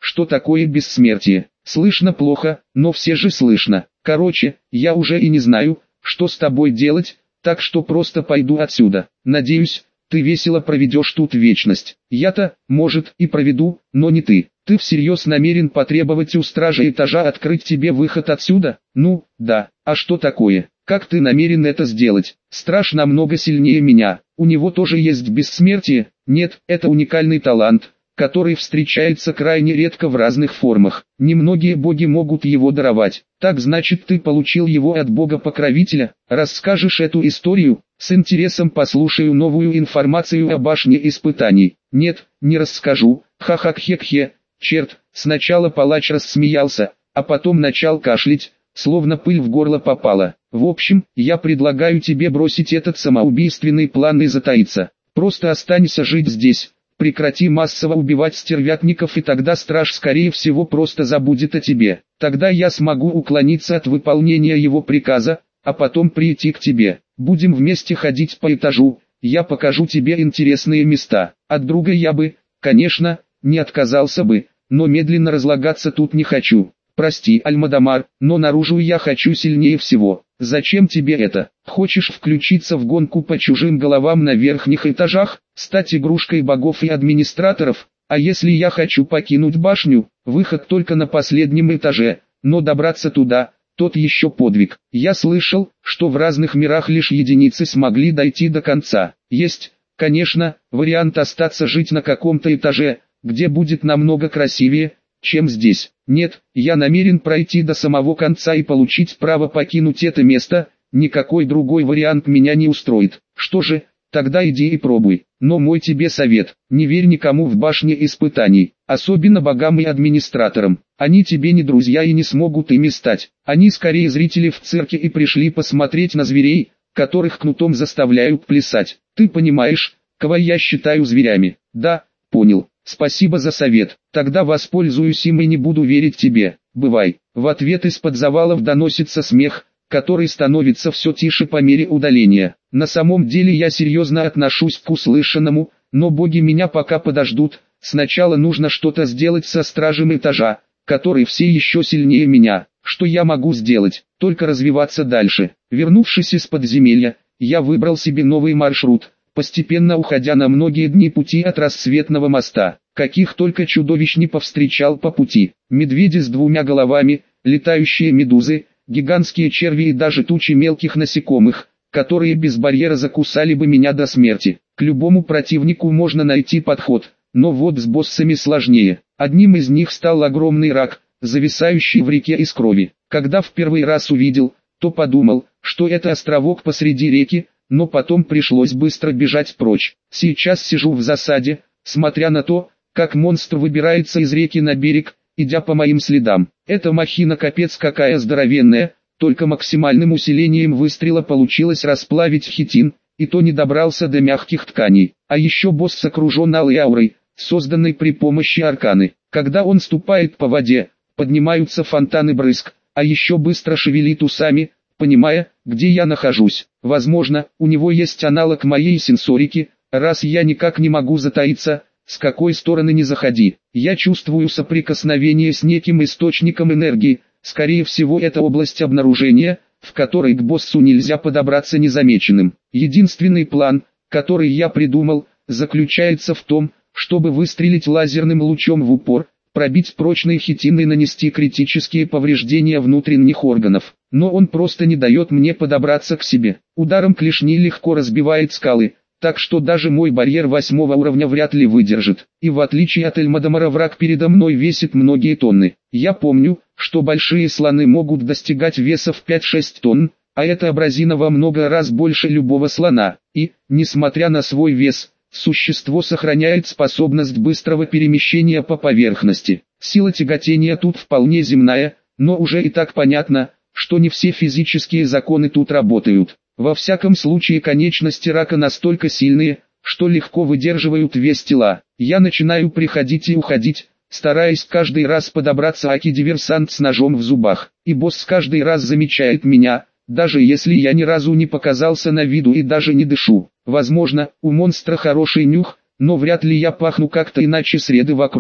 A: что такое бессмертие. Слышно плохо, но все же слышно. Короче, я уже и не знаю, что с тобой делать, так что просто пойду отсюда. Надеюсь, ты весело проведешь тут вечность. Я-то, может, и проведу, но не ты. Ты всерьез намерен потребовать у стражи этажа открыть тебе выход отсюда? Ну, да. А что такое? Как ты намерен это сделать? Страж намного сильнее меня. У него тоже есть бессмертие? Нет, это уникальный талант, который встречается крайне редко в разных формах. Немногие боги могут его даровать. Так значит, ты получил его от бога-покровителя? Расскажешь эту историю? С интересом послушаю новую информацию о башне испытаний. Нет, не расскажу. Ха-ха-хе-хе. Черт, сначала палач рассмеялся, а потом начал кашлять, словно пыль в горло попала. В общем, я предлагаю тебе бросить этот самоубийственный план и затаиться. Просто останься жить здесь. Прекрати массово убивать стервятников, и тогда страж скорее всего просто забудет о тебе. Тогда я смогу уклониться от выполнения его приказа, а потом прийти к тебе. Будем вместе ходить по этажу, я покажу тебе интересные места. От друга я бы, конечно, не отказался бы, но медленно разлагаться тут не хочу. Прости, Альмадамар, но наружу я хочу сильнее всего. Зачем тебе это? Хочешь включиться в гонку по чужим головам на верхних этажах, стать игрушкой богов и администраторов? А если я хочу покинуть башню, выход только на последнем этаже, но добраться туда, тот еще подвиг. Я слышал, что в разных мирах лишь единицы смогли дойти до конца. Есть, конечно, вариант остаться жить на каком-то этаже, где будет намного красивее, чем здесь. Нет, я намерен пройти до самого конца и получить право покинуть это место, никакой другой вариант меня не устроит. Что же, тогда иди и пробуй. Но мой тебе совет, не верь никому в башне испытаний, особенно богам и администраторам. Они тебе не друзья и не смогут ими стать. Они скорее зрители в цирке и пришли посмотреть на зверей, которых кнутом заставляют плясать. Ты понимаешь, кого я считаю зверями? Да, понял. Спасибо за совет. Тогда воспользуюсь им и не буду верить тебе. Бывай. В ответ из-под завалов доносится смех, который становится все тише по мере удаления. На самом деле я серьезно отношусь к услышанному, но боги меня пока подождут. Сначала нужно что-то сделать со стражем этажа, который все еще сильнее меня. Что я могу сделать? Только развиваться дальше. Вернувшись из подземелья, я выбрал себе новый маршрут, постепенно уходя на многие дни пути от Рассветного моста. Каких только чудовищ не повстречал по пути. Медведи с двумя головами, летающие медузы, гигантские черви и даже тучи мелких насекомых, которые без барьера закусали бы меня до смерти. К любому противнику можно найти подход, но вот с боссами сложнее. Одним из них стал огромный рак, зависающий в реке из крови. Когда в первый раз увидел, то подумал, что это островок посреди реки, но потом пришлось быстро бежать прочь. Сейчас сижу в засаде, смотря на то, как монстр выбирается из реки на берег, идя по моим следам. Эта махина капец какая здоровенная, только максимальным усилением выстрела получилось расплавить хитин, и то не добрался до мягких тканей. А еще босс окружен алой аурой, созданной при помощи арканы. Когда он ступает по воде, поднимаются фонтаны брызг, а еще быстро шевелит усами, понимая, где я нахожусь. Возможно, у него есть аналог моей сенсорики, раз я никак не могу затаиться, с какой стороны не заходи. Я чувствую соприкосновение с неким источником энергии, скорее всего это область обнаружения, в которой к боссу нельзя подобраться незамеченным. Единственный план, который я придумал, заключается в том, чтобы выстрелить лазерным лучом в упор, пробить прочный хитин и нанести критические повреждения внутренних органов. Но он просто не дает мне подобраться к себе. Ударом клешни легко разбивает скалы, так что даже мой барьер 8-го уровня вряд ли выдержит. И в отличие от Эльмадамара враг передо мной весит многие тонны. Я помню, что большие слоны могут достигать веса в 5-6 тонн, а эта абразина во много раз больше любого слона. И, несмотря на свой вес, существо сохраняет способность быстрого перемещения по поверхности. Сила тяготения тут вполне земная, но уже и так понятно, что не все физические законы тут работают. Во всяком случае конечности рака настолько сильные, что легко выдерживают вес тела. Я начинаю приходить и уходить, стараясь каждый раз подобраться аки-диверсант с ножом в зубах. И босс каждый раз замечает меня, даже если я ни разу не показался на виду и даже не дышу. Возможно, у монстра хороший нюх, но вряд ли я пахну как-то иначе среды вокруг.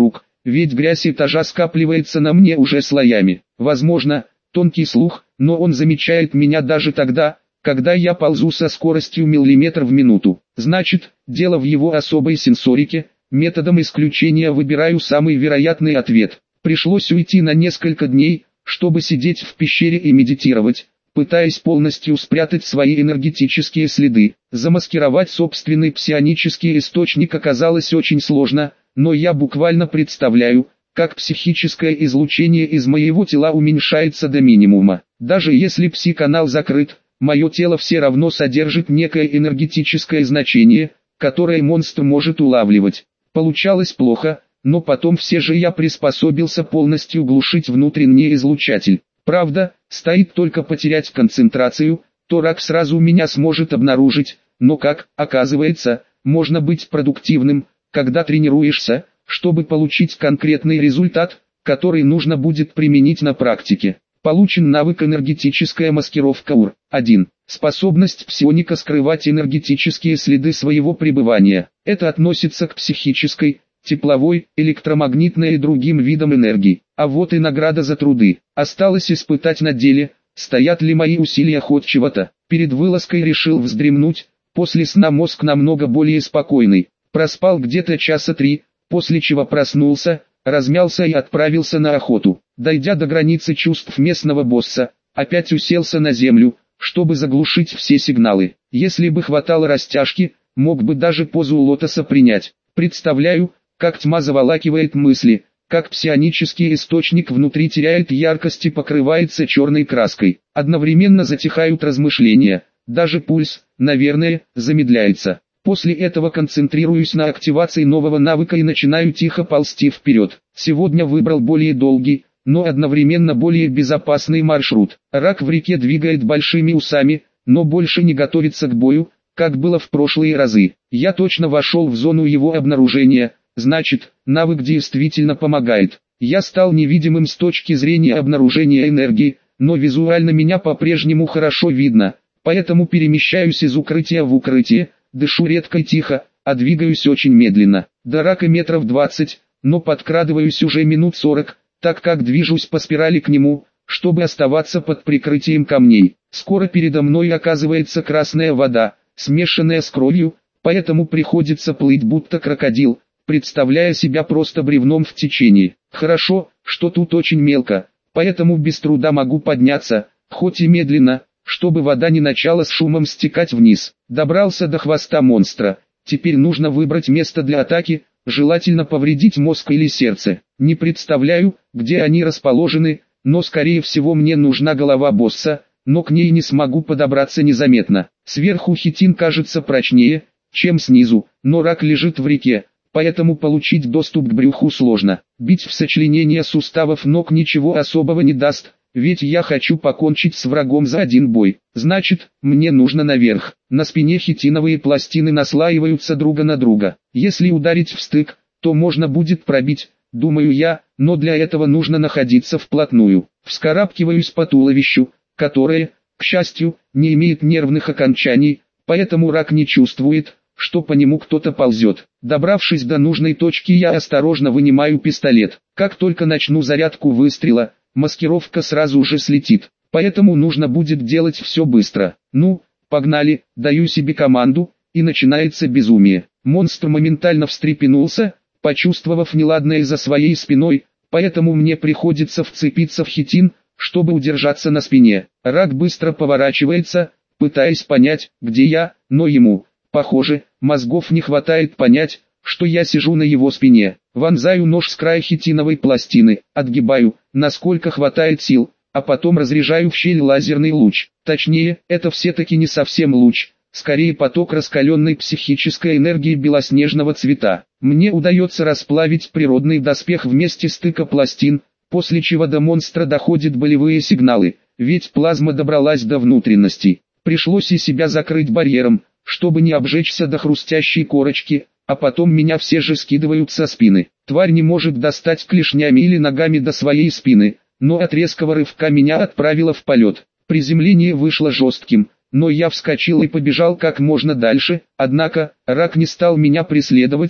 A: ведь грязь этажа скапливается на мне уже слоями. Возможно, тонкий слух, но он замечает меня даже тогда, когда я ползу со скоростью миллиметр в минуту. Значит, дело в его особой сенсорике. Методом исключения выбираю самый вероятный ответ. Пришлось уйти на несколько дней, чтобы сидеть в пещере и медитировать, пытаясь полностью спрятать свои энергетические следы. Замаскировать собственный псионический источник оказалось очень сложно, но я буквально представляю, как психическое излучение из моего тела уменьшается до минимума. Даже если пси-канал закрыт, мое тело все равно содержит некое энергетическое значение, которое монстр может улавливать. Получалось плохо, но потом все же я приспособился полностью глушить внутренний излучатель. Правда, стоит только потерять концентрацию, то рак сразу меня сможет обнаружить, но как, оказывается, можно быть продуктивным, когда тренируешься, чтобы получить конкретный результат, который нужно будет применить на практике. Получен навык энергетическая маскировка УР-1. Способность псионика скрывать энергетические следы своего пребывания. Это относится к психической, тепловой, электромагнитной и другим видам энергии. А вот и награда за труды. Осталось испытать на деле, стоят ли мои усилия хоть чего-то. Перед вылазкой решил вздремнуть, после сна мозг намного более спокойный. Проспал где-то часа 3, после чего проснулся, размялся и отправился на охоту. Дойдя до границы чувств местного босса, опять уселся на землю, чтобы заглушить все сигналы. Если бы хватало растяжки, мог бы даже позу лотоса принять. Представляю, как тьма заволакивает мысли, как псионический источник внутри теряет яркость и покрывается черной краской. Одновременно затихают размышления, даже пульс, наверное, замедляется. После этого концентрируюсь на активации нового навыка и начинаю тихо ползти вперед. Сегодня выбрал более долгий, но одновременно более безопасный маршрут. Рак в реке двигает большими усами, но больше не готовится к бою, как было в прошлые разы. Я точно вошел в зону его обнаружения, значит, навык действительно помогает. Я стал невидимым с точки зрения обнаружения энергии, но визуально меня по-прежнему хорошо видно, поэтому перемещаюсь из укрытия в укрытие, дышу редко и тихо, а двигаюсь очень медленно. До рака метров 20, но подкрадываюсь уже минут 40, так как движусь по спирали к нему, чтобы оставаться под прикрытием камней. Скоро передо мной оказывается красная вода, смешанная с кровью, поэтому приходится плыть будто крокодил, представляя себя просто бревном в течении. Хорошо, что тут очень мелко, поэтому без труда могу подняться, хоть и медленно, чтобы вода не начала с шумом стекать вниз. Добрался до хвоста монстра, теперь нужно выбрать место для атаки, желательно повредить мозг или сердце. Не представляю, где они расположены, но скорее всего мне нужна голова босса, но к ней не смогу подобраться незаметно. Сверху хитин кажется прочнее, чем снизу, но рак лежит в реке, поэтому получить доступ к брюху сложно. Бить в сочленение суставов ног ничего особого не даст, ведь я хочу покончить с врагом за один бой. Значит, мне нужно наверх. На спине хитиновые пластины наслаиваются друга на друга. Если ударить в стык, то можно будет пробить, думаю я, но для этого нужно находиться вплотную. Вскарабкиваюсь по туловищу, которое, к счастью, не имеет нервных окончаний, поэтому рак не чувствует, что по нему кто-то ползет. Добравшись до нужной точки, я осторожно вынимаю пистолет. Как только начну зарядку выстрела, маскировка сразу же слетит, поэтому нужно будет делать все быстро. Ну, погнали, даю себе команду, и начинается безумие. Монстр моментально встрепенулся, почувствовав неладное за своей спиной, поэтому мне приходится вцепиться в хитин, чтобы удержаться на спине. Рак быстро поворачивается, пытаясь понять, где я, но ему, похоже, мозгов не хватает понять, что я сижу на его спине. Вонзаю нож с края хитиновой пластины, отгибаю, насколько хватает сил, а потом разряжаю в щель лазерный луч. Точнее, это все-таки не совсем луч, скорее поток раскаленной психической энергии белоснежного цвета. Мне удается расплавить природный доспех в месте стыка пластин, после чего до монстра доходят болевые сигналы, ведь плазма добралась до внутренностей. Пришлось и себя закрыть барьером, чтобы не обжечься до хрустящей корочки, а потом меня все же скидывают со спины. Тварь не может достать клешнями или ногами до своей спины, но от резкого рывка меня отправило в полет. Приземление вышло жестким, но я вскочил и побежал как можно дальше, однако, рак не стал меня преследовать,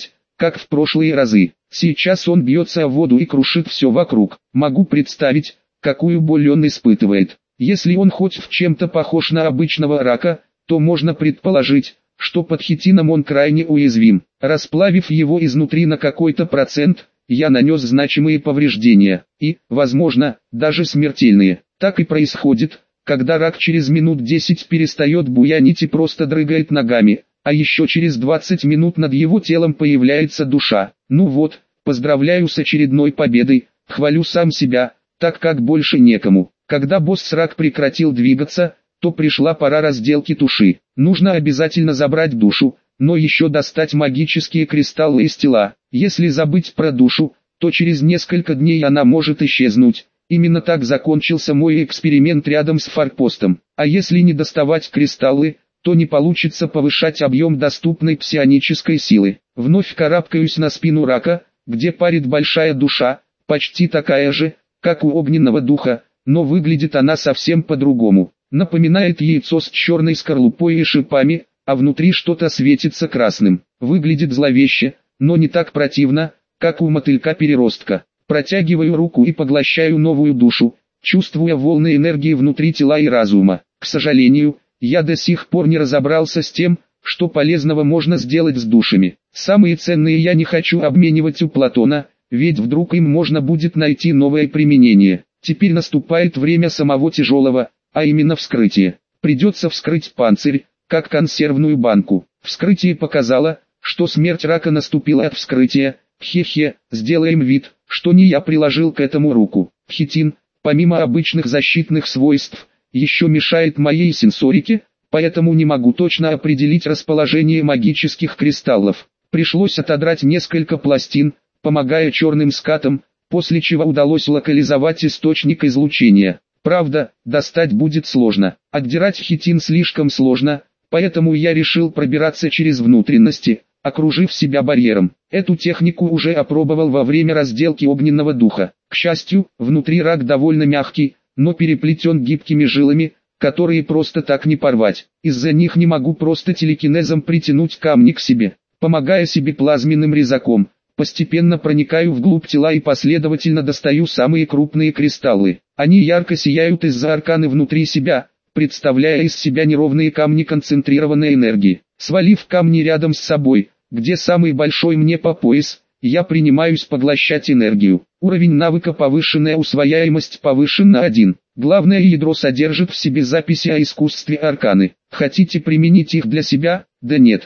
A: как в прошлые разы. Сейчас он бьется о воду и крушит все вокруг. Могу представить, какую боль он испытывает. Если он хоть в чем-то похож на обычного рака, то можно предположить, что под хитином он крайне уязвим. Расплавив его изнутри на какой-то процент, я нанес значимые повреждения, и, возможно, даже смертельные. Так и происходит, когда рак через минут 10 перестает буянить и просто дрыгает ногами, а еще через 20 минут над его телом появляется душа. Ну вот, поздравляю с очередной победой, хвалю сам себя, так как больше некому. Когда босс-рак прекратил двигаться, то пришла пора разделки души. Нужно обязательно забрать душу, но еще достать магические кристаллы из тела. Если забыть про душу, то через несколько дней она может исчезнуть. Именно так закончился мой эксперимент рядом с форпостом. А если не доставать кристаллы, то не получится повышать объем доступной псионической силы. Вновь карабкаюсь на спину рака, где парит большая душа, почти такая же, как у огненного духа, но выглядит она совсем по-другому. Напоминает яйцо с черной скорлупой и шипами, а внутри что-то светится красным. Выглядит зловеще, но не так противно, как у мотылька-переростка. Протягиваю руку и поглощаю новую душу, чувствуя волны энергии внутри тела и разума. К сожалению, я до сих пор не разобрался с тем, что полезного можно сделать с душами. Самые ценные я не хочу обменивать у Платона, ведь вдруг им можно будет найти новое применение. Теперь наступает время самого тяжелого, а именно вскрытие. Придется вскрыть панцирь, как консервную банку. Вскрытие показало, что смерть рака наступила от вскрытия. Хе-хе, сделаем вид, что не я приложил к этому руку. Хитин, помимо обычных защитных свойств, еще мешает моей сенсорике, поэтому не могу точно определить расположение магических кристаллов. Пришлось отодрать несколько пластин, помогая черным скатам, после чего удалось локализовать источник излучения. Правда, достать будет сложно. Отдирать хитин слишком сложно, поэтому я решил пробираться через внутренности, окружив себя барьером. Эту технику уже опробовал во время разделки огненного духа. К счастью, внутри рак довольно мягкий, но переплетен гибкими жилами, которые просто так не порвать. Из-за них не могу просто телекинезом притянуть камни к себе. Помогая себе плазменным резаком, постепенно проникаю вглубь тела и последовательно достаю самые крупные кристаллы. Они ярко сияют из-за арканы внутри себя, представляя из себя неровные камни концентрированной энергии. Свалив камни рядом с собой, где самый большой мне по пояс, я принимаюсь поглощать энергию. Уровень навыка повышенная усвояемость повышен на 1. Главное ядро содержит в себе записи о искусстве арканы. Хотите применить их для себя? Да нет.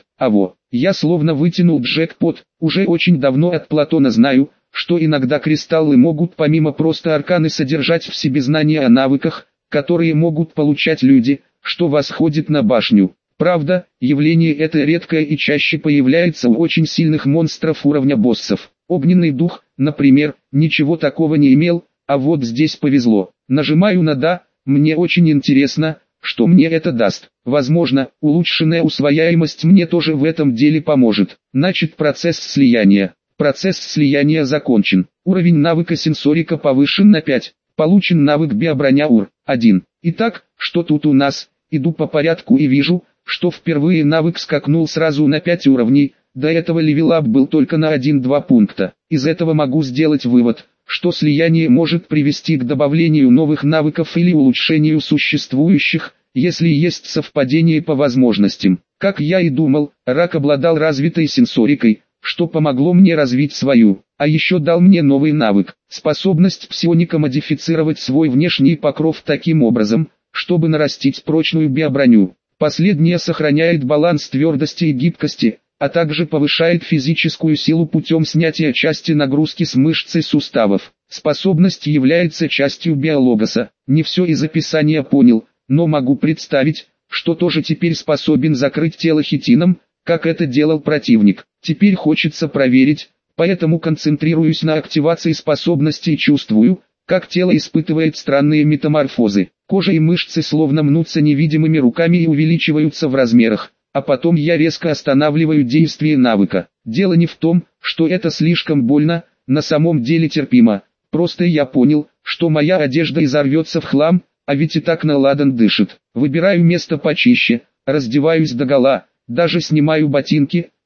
A: Я словно вытянул джекпот. Уже очень давно от Платона знаю, что иногда кристаллы могут помимо просто арканы содержать в себе знания о навыках, которые могут получать люди, что восходит на башню. Правда, явление это редкое и чаще появляется у очень сильных монстров уровня боссов. Огненный дух, например, ничего такого не имел, а вот здесь повезло. Нажимаю на «да», мне очень интересно, что мне это даст. Возможно, улучшенная усвояемость мне тоже в этом деле поможет. Начат процесс слияния. Процесс слияния закончен. Уровень навыка сенсорика повышен на 5. Получен навык биоброня УР-1. Итак, что тут у нас? Иду по порядку и вижу, что впервые навык скакнул сразу на 5 уровней, до этого левелап был только на 1-2 пункта. Из этого могу сделать вывод, что слияние может привести к добавлению новых навыков или улучшению существующих, если есть совпадение по возможностям. Как я и думал, рак обладал развитой сенсорикой, что помогло мне развить свою, а еще дал мне новый навык, способность псионика модифицировать свой внешний покров таким образом, чтобы нарастить прочную биоброню. Последняя сохраняет баланс твердости и гибкости, а также повышает физическую силу путем снятия части нагрузки с мышц и суставов. Способность является частью биологоса. Не все из описания понял, но могу представить, что тоже теперь способен закрыть тело хитином, как это делал противник. Теперь хочется проверить, поэтому концентрируюсь на активации способности и чувствую, как тело испытывает странные метаморфозы. Кожа и мышцы словно мнутся невидимыми руками и увеличиваются в размерах, а потом я резко останавливаю действие навыка. Дело не в том, что это слишком больно, на самом деле терпимо. Просто я понял, что моя одежда изорвется в хлам, а ведь и так наладан дышит. Выбираю место почище, раздеваюсь догола, даже снимаю ботинки,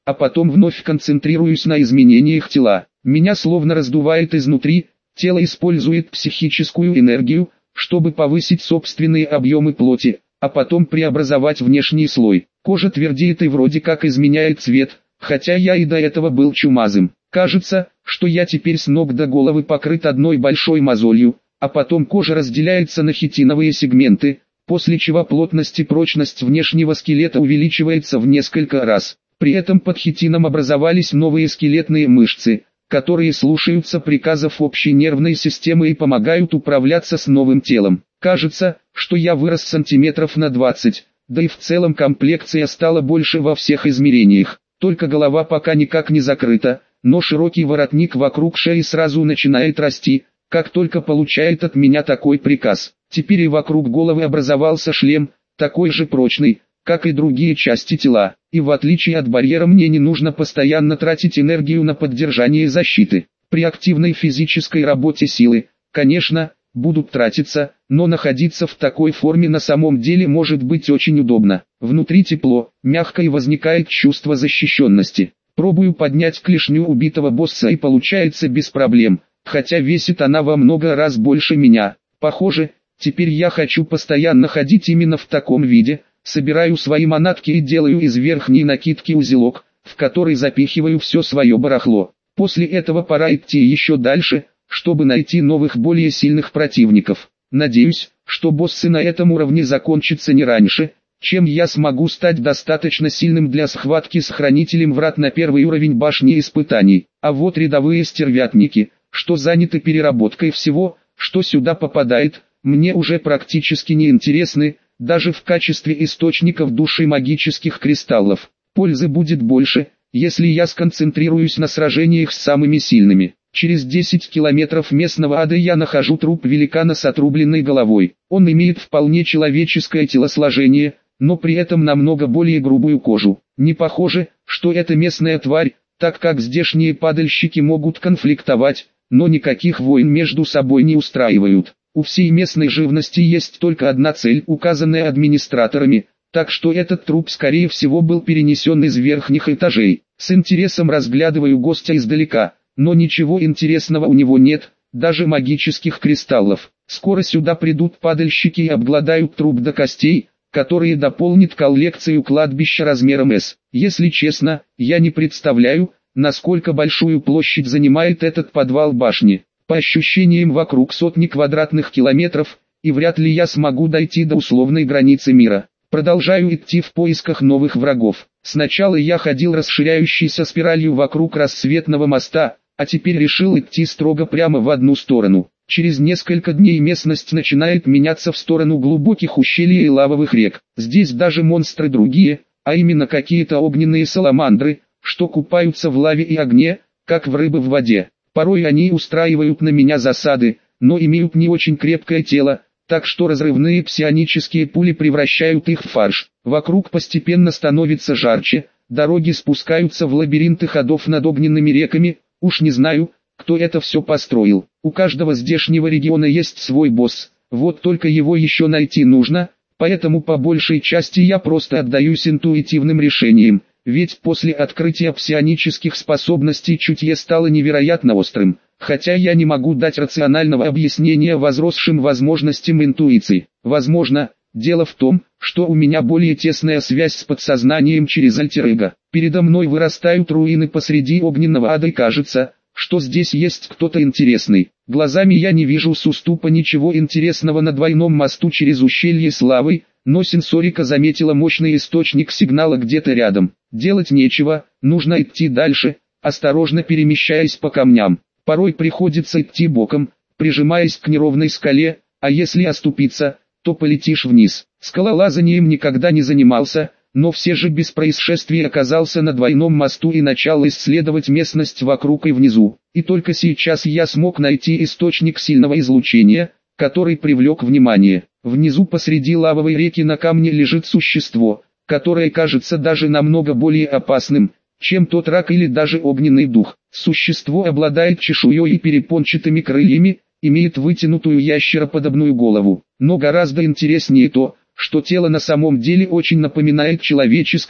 A: а потом вновь концентрируюсь на изменениях тела. Меня словно раздувает изнутри, тело использует психическую энергию, чтобы повысить собственные объемы плоти, а потом преобразовать внешний слой. Кожа твердеет и вроде как изменяет цвет, хотя я и до этого был чумазым. Кажется, что я теперь с ног до головы покрыт одной большой мозолью, а потом кожа разделяется на хитиновые сегменты, после чего плотность и прочность внешнего скелета увеличивается в несколько раз. При этом под хитином образовались новые скелетные мышцы, которые слушаются приказов общей нервной системы и помогают управляться с новым телом. Кажется, что я вырос сантиметров на 20, да и в целом комплекция стала больше во всех измерениях. Только голова пока никак не закрыта, но широкий воротник вокруг шеи сразу начинает расти, как только получает от меня такой приказ. Теперь и вокруг головы образовался шлем, такой же прочный, как и другие части тела, и в отличие от барьера мне не нужно постоянно тратить энергию на поддержание защиты. При активной физической работе силы, конечно, будут тратиться, но находиться в такой форме на самом деле может быть очень удобно. Внутри тепло, мягко и возникает чувство защищенности. Пробую поднять клешню убитого босса и получается без проблем, хотя весит она во много раз больше меня. Похоже, теперь я хочу постоянно ходить именно в таком виде. Собираю свои манатки и делаю из верхней накидки узелок, в который запихиваю все свое барахло. После этого пора идти еще дальше, чтобы найти новых более сильных противников. Надеюсь, что боссы на этом уровне закончатся не раньше, чем я смогу стать достаточно сильным для схватки с хранителем врат на первый уровень башни испытаний. А вот рядовые стервятники, что заняты переработкой всего, что сюда попадает, мне уже практически не интересны, даже в качестве источников души магических кристаллов. Пользы будет больше, если я сконцентрируюсь на сражениях с самыми сильными. Через 10 километров местного ада я нахожу труп великана с отрубленной головой. Он имеет вполне человеческое телосложение, но при этом намного более грубую кожу. Не похоже, что это местная тварь, так как здешние падальщики могут конфликтовать, но никаких войн между собой не устраивают. У всей местной живности есть только одна цель, указанная администраторами, так что этот труп скорее всего был перенесен из верхних этажей. С интересом разглядываю гостя издалека, но ничего интересного у него нет, даже магических кристаллов. Скоро сюда придут падальщики и обгладают труп до костей, которые дополнит коллекцию кладбища размером S. Если честно, я не представляю, насколько большую площадь занимает этот подвал башни. По ощущениям вокруг сотни квадратных километров, и вряд ли я смогу дойти до условной границы мира. Продолжаю идти в поисках новых врагов. Сначала я ходил расширяющейся спиралью вокруг рассветного моста, а теперь решил идти строго прямо в одну сторону. Через несколько дней местность начинает меняться в сторону глубоких ущелий и лавовых рек. Здесь даже монстры другие, а именно какие-то огненные саламандры, что купаются в лаве и огне, как в рыбы в воде. Порой они устраивают на меня засады, но имеют не очень крепкое тело, так что разрывные псионические пули превращают их в фарш. Вокруг постепенно становится жарче, дороги спускаются в лабиринты ходов над огненными реками, уж не знаю, кто это все построил. У каждого здешнего региона есть свой босс, вот только его еще найти нужно, поэтому по большей части я просто отдаюсь интуитивным решениям. Ведь после открытия псионических способностей чутье стало невероятно острым, хотя я не могу дать рационального объяснения возросшим возможностям интуиции. Возможно, дело в том, что у меня более тесная связь с подсознанием через альтер-эго. Передо мной вырастают руины посреди огненного ада и кажется, что здесь есть кто-то интересный. Глазами я не вижу с уступа ничего интересного на двойном мосту через ущелье с лавой, но сенсорика заметила мощный источник сигнала где-то рядом. Делать нечего, нужно идти дальше, осторожно перемещаясь по камням. Порой приходится идти боком, прижимаясь к неровной скале, а если оступиться, то полетишь вниз. Скалолазанием никогда не занимался, но все же без происшествий оказался на двойном мосту и начал исследовать местность вокруг и внизу. И только сейчас я смог найти источник сильного излучения, который привлек внимание. Внизу посреди лавовой реки на камне лежит существо, которое кажется даже намного более опасным, чем тот рак или даже огненный дух. Существо обладает чешуей и перепончатыми крыльями, имеет вытянутую ящероподобную голову. Но гораздо интереснее то, что тело на самом деле очень напоминает человеческое,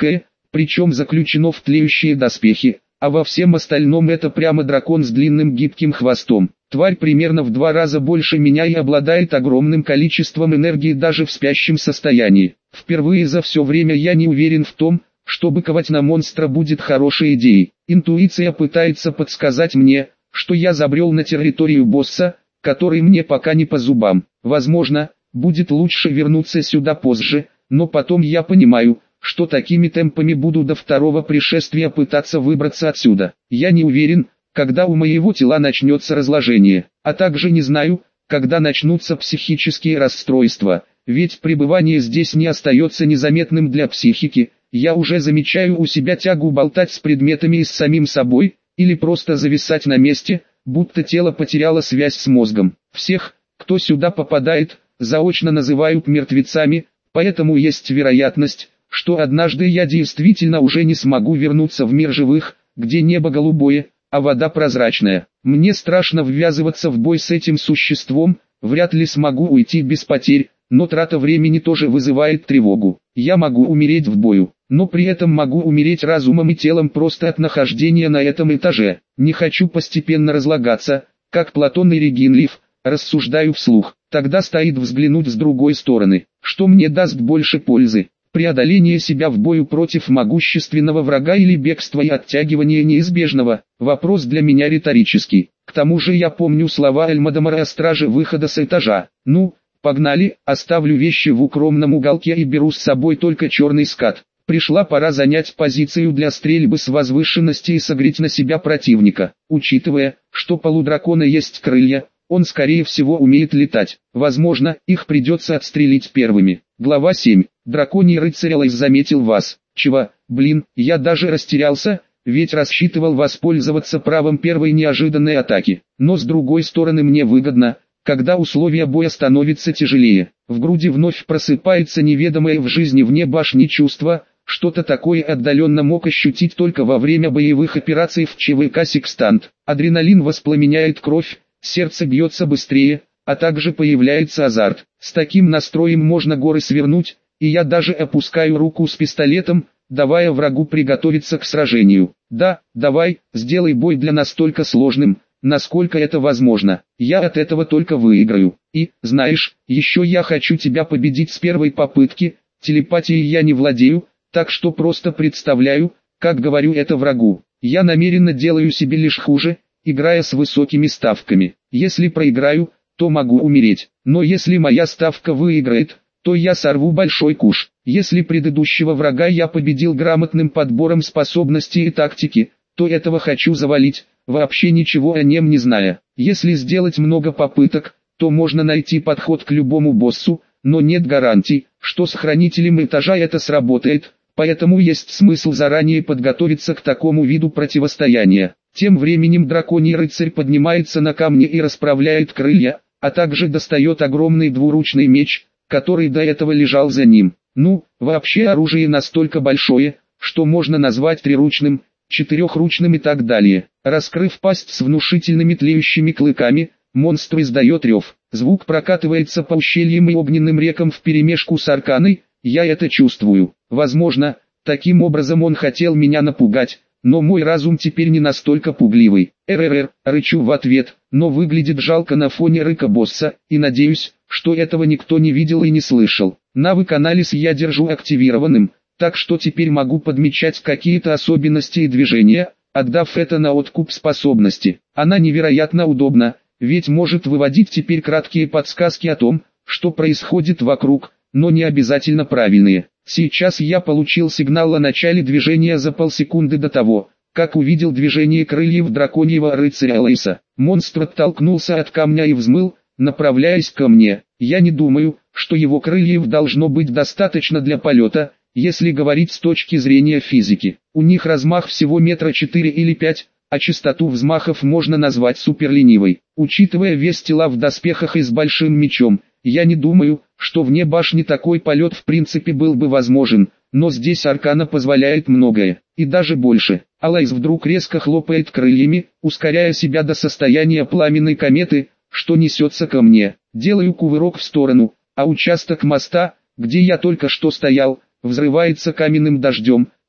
A: причем заключено в тлеющие доспехи, а во всем остальном это прямо дракон с длинным гибким хвостом. Тварь примерно в 2 раза больше меня и обладает огромным количеством энергии даже в спящем состоянии. Впервые за все время я не уверен в том, что быковать на монстра будет хорошей идеей. Интуиция пытается подсказать мне, что я забрел на территорию босса, который мне пока не по зубам. Возможно, будет лучше вернуться сюда позже, но потом я понимаю, что такими темпами буду до второго пришествия пытаться выбраться отсюда. Я не уверен, когда у моего тела начнется разложение, а также не знаю, когда начнутся психические расстройства, ведь пребывание здесь не остается незаметным для психики. Я уже замечаю у себя тягу болтать с предметами и с самим собой, или просто зависать на месте, будто тело потеряло связь с мозгом. Всех, кто сюда попадает, заочно называют мертвецами, поэтому есть вероятность, что однажды я действительно уже не смогу вернуться в мир живых, где небо голубое, а вода прозрачная. Мне страшно ввязываться в бой с этим существом, вряд ли смогу уйти без потерь, но трата времени тоже вызывает тревогу. Я могу умереть в бою, но при этом могу умереть разумом и телом просто от нахождения на этом этаже. Не хочу постепенно разлагаться, как Платон и Регинлиф, рассуждаю вслух. Тогда стоит взглянуть с другой стороны, что мне даст больше пользы. Преодоление себя в бою против могущественного врага или бегство и оттягивание неизбежного. Вопрос для меня риторический. К тому же я помню слова Эльмадамара о страже выхода с этажа. Ну, погнали, оставлю вещи в укромном уголке и беру с собой только черный скат. Пришла пора занять позицию для стрельбы с возвышенности и согреть на себя противника. Учитывая, что полудракона есть крылья, он скорее всего умеет летать. Возможно, их придется отстрелить первыми. Глава 7. Драконий рыцарь Алайс заметил вас. Чего, блин, я даже растерялся, ведь рассчитывал воспользоваться правом первой неожиданной атаки. Но с другой стороны мне выгодно, когда условия боя становятся тяжелее. В груди вновь просыпается неведомое в жизни вне башни чувство, что-то такое отдаленно мог ощутить только во время боевых операций в ЧВК «Секстант». Адреналин воспламеняет кровь, сердце бьется быстрее, а также появляется азарт. С таким настроем можно горы свернуть, и я даже опускаю руку с пистолетом, давая врагу приготовиться к сражению. Да, давай, сделай бой для настолько сложным, насколько это возможно. Я от этого только выиграю. И, знаешь, еще я хочу тебя победить с первой попытки. Телепатией я не владею, так что просто представляю, как говорю это врагу. Я намеренно делаю себе лишь хуже, играя с высокими ставками. Если проиграю, то могу умереть. Но если моя ставка выиграет, то я сорву большой куш. Если предыдущего врага я победил грамотным подбором способностей и тактики, то этого хочу завалить, вообще ничего о нем не зная. Если сделать много попыток, то можно найти подход к любому боссу, но нет гарантий, что с хранителем этажа это сработает, поэтому есть смысл заранее подготовиться к такому виду противостояния. Тем временем драконий рыцарь поднимается на камни и расправляет крылья, а также достает огромный двуручный меч, который до этого лежал за ним. Ну, вообще оружие настолько большое, что можно назвать триручным, четырехручным и так далее. Раскрыв пасть с внушительными тлеющими клыками, монстр издает рев. Звук прокатывается по ущельям и огненным рекам вперемешку с арканой, я это чувствую. Возможно, таким образом он хотел меня напугать, но мой разум теперь не настолько пугливый. Рычу в ответ, но выглядит жалко на фоне рыка босса, и надеюсь, что этого никто не видел и не слышал. Навык анализ я держу активированным, так что теперь могу подмечать какие-то особенности и движения, отдав это на откуп способности. Она невероятно удобна, ведь может выводить теперь краткие подсказки о том, что происходит вокруг, но не обязательно правильные. Сейчас я получил сигнал о начале движения за полсекунды до того, как увидел движение крыльев драконьего рыцаря Алайса. Монстр оттолкнулся от камня и взмыл, направляясь ко мне. Я не думаю, что его крыльев должно быть достаточно для полета, если говорить с точки зрения физики. У них размах всего 4 метра или 5, а частоту взмахов можно назвать суперленивой. Учитывая вес тела в доспехах и с большим мечом, я не думаю, что вне башни такой полет в принципе был бы возможен, но здесь аркана позволяет многое, и даже больше. Алайс вдруг резко хлопает крыльями, ускоряя себя до состояния пламенной кометы, что несется ко мне. Делаю кувырок в сторону, а участок моста, где я только что стоял, взрывается каменным дождем,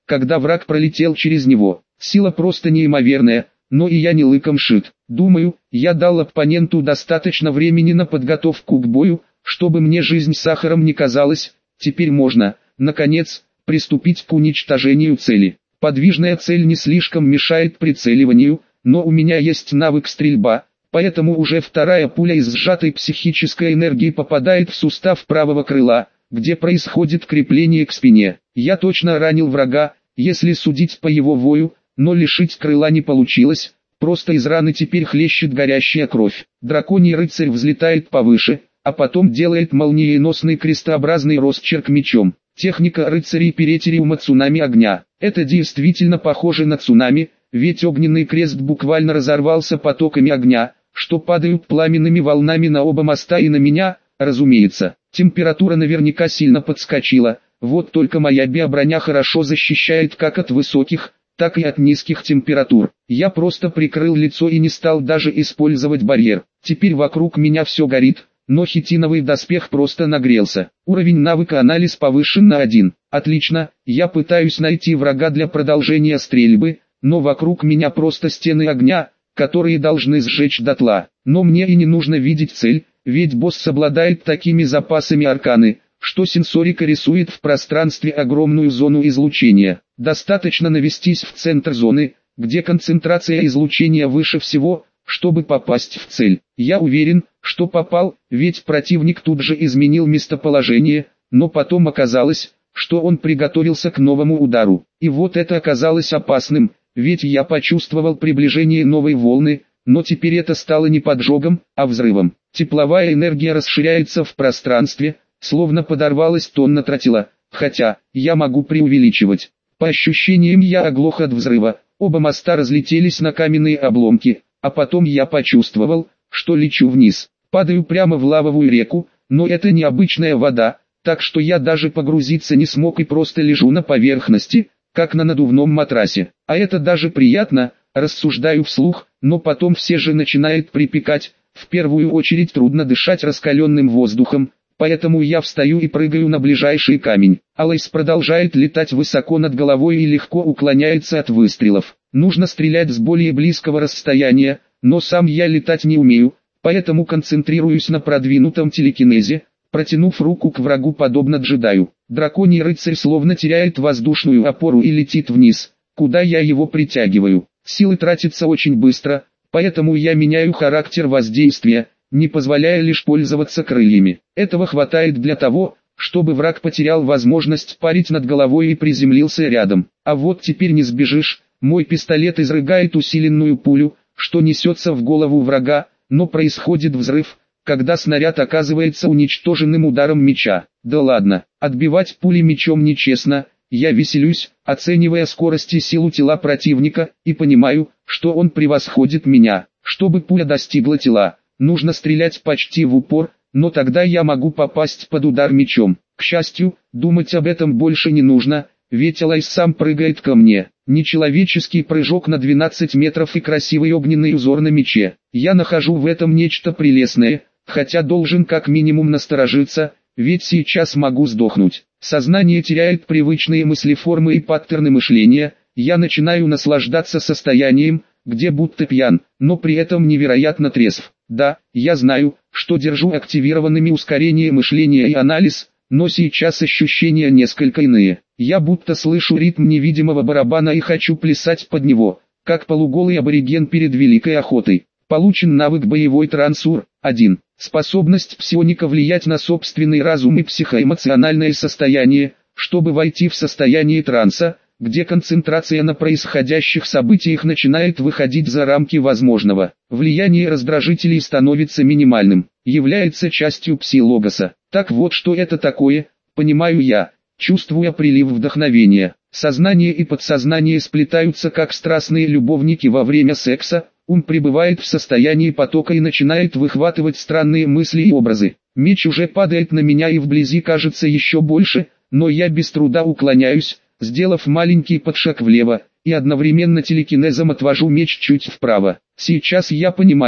A: когда враг пролетел через него. Сила просто неимоверная, но и я не лыком шит. Думаю, я дал оппоненту достаточно времени на подготовку к бою, чтобы мне жизнь сахаром не казалась. Теперь можно, наконец, приступить к уничтожению цели. Подвижная цель не слишком мешает прицеливанию, но у меня есть навык стрельба, поэтому уже вторая пуля из сжатой психической энергии попадает в сустав правого крыла, где происходит крепление к спине. Я точно ранил врага, если судить по его вою, но лишить крыла не получилось, просто из раны теперь хлещет горящая кровь. Драконий рыцарь взлетает повыше, а потом делает молниеносный крестообразный росчерк мечом. Техника рыцарей Перетериума цунами огня. Это действительно похоже на цунами, ведь огненный крест буквально разорвался потоками огня, что падают пламенными волнами на оба моста и на меня, разумеется. Температура наверняка сильно подскочила, вот только моя биоброня хорошо защищает как от высоких, так и от низких температур. Я просто прикрыл лицо и не стал даже использовать барьер. Теперь вокруг меня все горит, но хитиновый доспех просто нагрелся. Уровень навыка анализ повышен на 1. Отлично, я пытаюсь найти врага для продолжения стрельбы, но вокруг меня просто стены огня, которые должны сжечь дотла. Но мне и не нужно видеть цель, ведь босс обладает такими запасами арканы, что сенсорика рисует в пространстве огромную зону излучения. Достаточно навестись в центр зоны, где концентрация излучения выше всего, чтобы попасть в цель. Я уверен, что попал, ведь противник тут же изменил местоположение, но потом оказалось, что он приготовился к новому удару. И вот это оказалось опасным, ведь я почувствовал приближение новой волны, но теперь это стало не поджогом, а взрывом. Тепловая энергия расширяется в пространстве, словно подорвалась тонна тротила, хотя, я могу преувеличивать. По ощущениям я оглох от взрыва, оба моста разлетелись на каменные обломки, а потом я почувствовал, что лечу вниз. Падаю прямо в лавовую реку, но это не обычная вода, так что я даже погрузиться не смог и просто лежу на поверхности, как на надувном матрасе. А это даже приятно, рассуждаю вслух, но потом все же начинает припекать, в первую очередь трудно дышать раскаленным воздухом, поэтому я встаю и прыгаю на ближайший камень. Алайс продолжает летать высоко над головой и легко уклоняется от выстрелов. Нужно стрелять с более близкого расстояния, но сам я летать не умею, поэтому концентрируюсь на продвинутом телекинезе, протянув руку к врагу подобно джедаю. Драконий рыцарь словно теряет воздушную опору и летит вниз, куда я его притягиваю. Силы тратятся очень быстро, поэтому я меняю характер воздействия, не позволяя лишь пользоваться крыльями. Этого хватает для того, чтобы враг потерял возможность парить над головой и приземлился рядом. А вот теперь не сбежишь, мой пистолет изрыгает усиленную пулю, что несется в голову врага, но происходит взрыв, когда снаряд оказывается уничтоженным ударом меча. Да ладно, отбивать пули мечом нечестно, я веселюсь, оценивая скорость и силу тела противника, и понимаю, что он превосходит меня. Чтобы пуля достигла тела, нужно стрелять почти в упор, но тогда я могу попасть под удар мечом. К счастью, думать об этом больше не нужно, ведь Алайс сам прыгает ко мне. Нечеловеческий прыжок на 12 метров и красивый огненный узор на мече. Я нахожу в этом нечто прелестное, хотя должен как минимум насторожиться, ведь сейчас могу сдохнуть. Сознание теряет привычные мыслеформы и паттерны мышления, я начинаю наслаждаться состоянием, где будто пьян, но при этом невероятно трезв. Да, я знаю, что держу активированными ускорение мышления и анализ, но сейчас ощущения несколько иные. Я будто слышу ритм невидимого барабана и хочу плясать под него, как полуголый абориген перед великой охотой. Получен навык боевой трансур. 1. Способность псионика влиять на собственный разум и психоэмоциональное состояние, чтобы войти в состояние транса, где концентрация на происходящих событиях начинает выходить за рамки возможного. Влияние раздражителей становится минимальным, является частью пси-логоса. Так вот что это такое, понимаю я, чувствуя прилив вдохновения. Сознание и подсознание сплетаются как страстные любовники во время секса, ум пребывает в состоянии потока и начинает выхватывать странные мысли и образы. Меч уже падает на меня и вблизи кажется еще больше, но я без труда уклоняюсь, сделав маленький подшаг влево, и одновременно телекинезом отвожу меч чуть вправо. Сейчас я понимаю,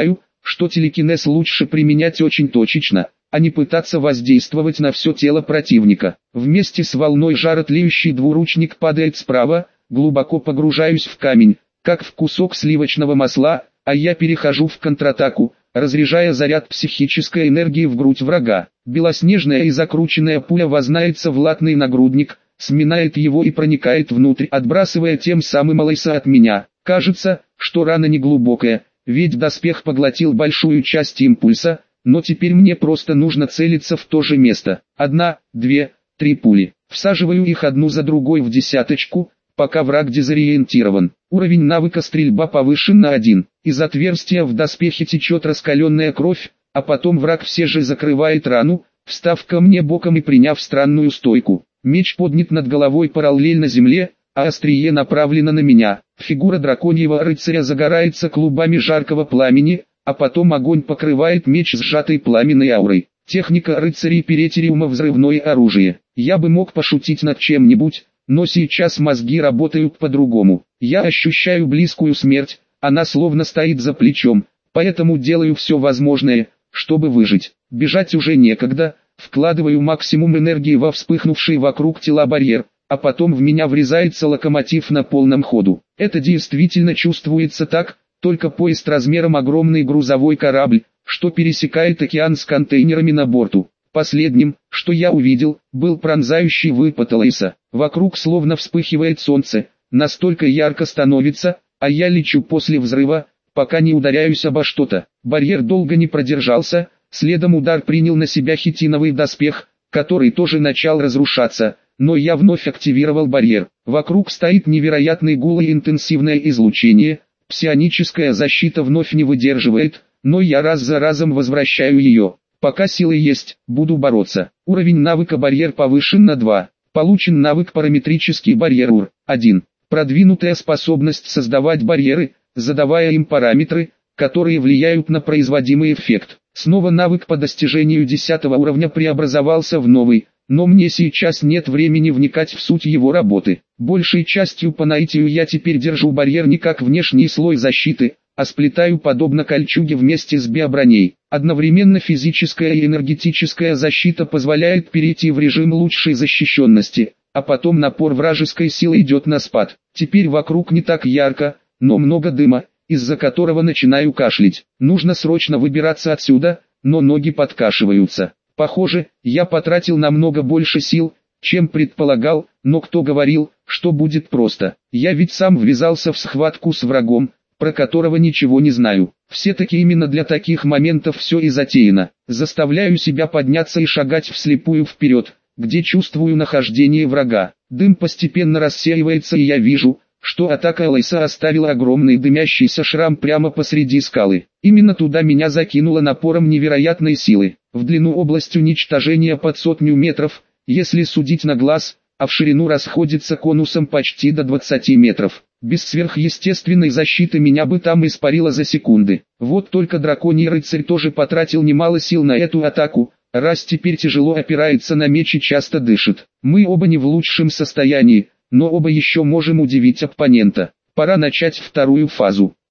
A: что телекинез лучше применять очень точечно, а не пытаться воздействовать на все тело противника. Вместе с волной жара тлеющий двуручник падает справа, глубоко погружаюсь в камень, как в кусок сливочного масла, а я перехожу в контратаку, разряжая заряд психической энергии в грудь врага. Белоснежная и закрученная пуля вознается в латный нагрудник, сминает его и проникает внутрь, отбрасывая тем самым Алайса от меня. Кажется, что рана не глубокая, ведь доспех поглотил большую часть импульса, но теперь мне просто нужно целиться в то же место. 1, 2, 3 пули. Всаживаю их одну за другой в десяточку, пока враг дезориентирован. Уровень навыка стрельба повышен на 1. Из отверстия в доспехе течет раскаленная кровь, а потом враг все же закрывает рану, встав ко мне боком и приняв странную стойку. Меч поднят над головой параллельно земле, а острие направлено на меня. Фигура драконьего рыцаря загорается клубами жаркого пламени, а потом огонь покрывает меч сжатой пламенной аурой. Техника рыцарей Перетериума — взрывное оружие. Я бы мог пошутить над чем-нибудь, но сейчас мозги работают по-другому. Я ощущаю близкую смерть, она словно стоит за плечом, поэтому делаю все возможное, чтобы выжить. Бежать уже некогда, вкладываю максимум энергии во вспыхнувший вокруг тела барьер, а потом в меня врезается локомотив на полном ходу. Это действительно чувствуется так, только поезд размером огромный грузовой корабль, что пересекает океан с контейнерами на борту. Последним, что я увидел, был пронзающий выпад Алайса. Вокруг словно вспыхивает солнце, настолько ярко становится, а я лечу после взрыва, пока не ударяюсь обо что-то. Барьер долго не продержался, следом удар принял на себя хитиновый доспех, который тоже начал разрушаться, но я вновь активировал барьер. Вокруг стоит невероятный гул и интенсивное излучение, псионическая защита вновь не выдерживает, но я раз за разом возвращаю ее. Пока силы есть, буду бороться. Уровень навыка барьер повышен на 2. Получен навык параметрический барьер УР-1. Продвинутая способность создавать барьеры, задавая им параметры, которые влияют на производимый эффект. Снова навык по достижению 10 уровня преобразовался в новый, но мне сейчас нет времени вникать в суть его работы. Большей частью по наитию я теперь держу барьер не как внешний слой защиты, а сплетаю подобно кольчуге вместе с биоброней. Одновременно физическая и энергетическая защита позволяет перейти в режим лучшей защищенности, а потом напор вражеской силы идет на спад. Теперь вокруг не так ярко, но много дыма, из-за которого начинаю кашлять. Нужно срочно выбираться отсюда, но ноги подкашиваются. Похоже, я потратил намного больше сил, чем предполагал, но кто говорил, что будет просто. Я ведь сам ввязался в схватку с врагом, про которого ничего не знаю. Все-таки именно для таких моментов все и затеяно. Заставляю себя подняться и шагать вслепую вперед, где чувствую нахождение врага. Дым постепенно рассеивается и я вижу, что атака Алайса оставила огромный дымящийся шрам прямо посреди скалы. Именно туда меня закинуло напором невероятной силы. В длину область уничтожения под 100 метров, если судить на глаз, а в ширину расходится конусом почти до 20 метров. Без сверхъестественной защиты меня бы там испарило за секунды. Вот только драконий рыцарь тоже потратил немало сил на эту атаку, раз теперь тяжело опирается на меч и часто дышит. Мы оба не в лучшем состоянии, но оба еще можем удивить оппонента. Пора начать вторую фазу.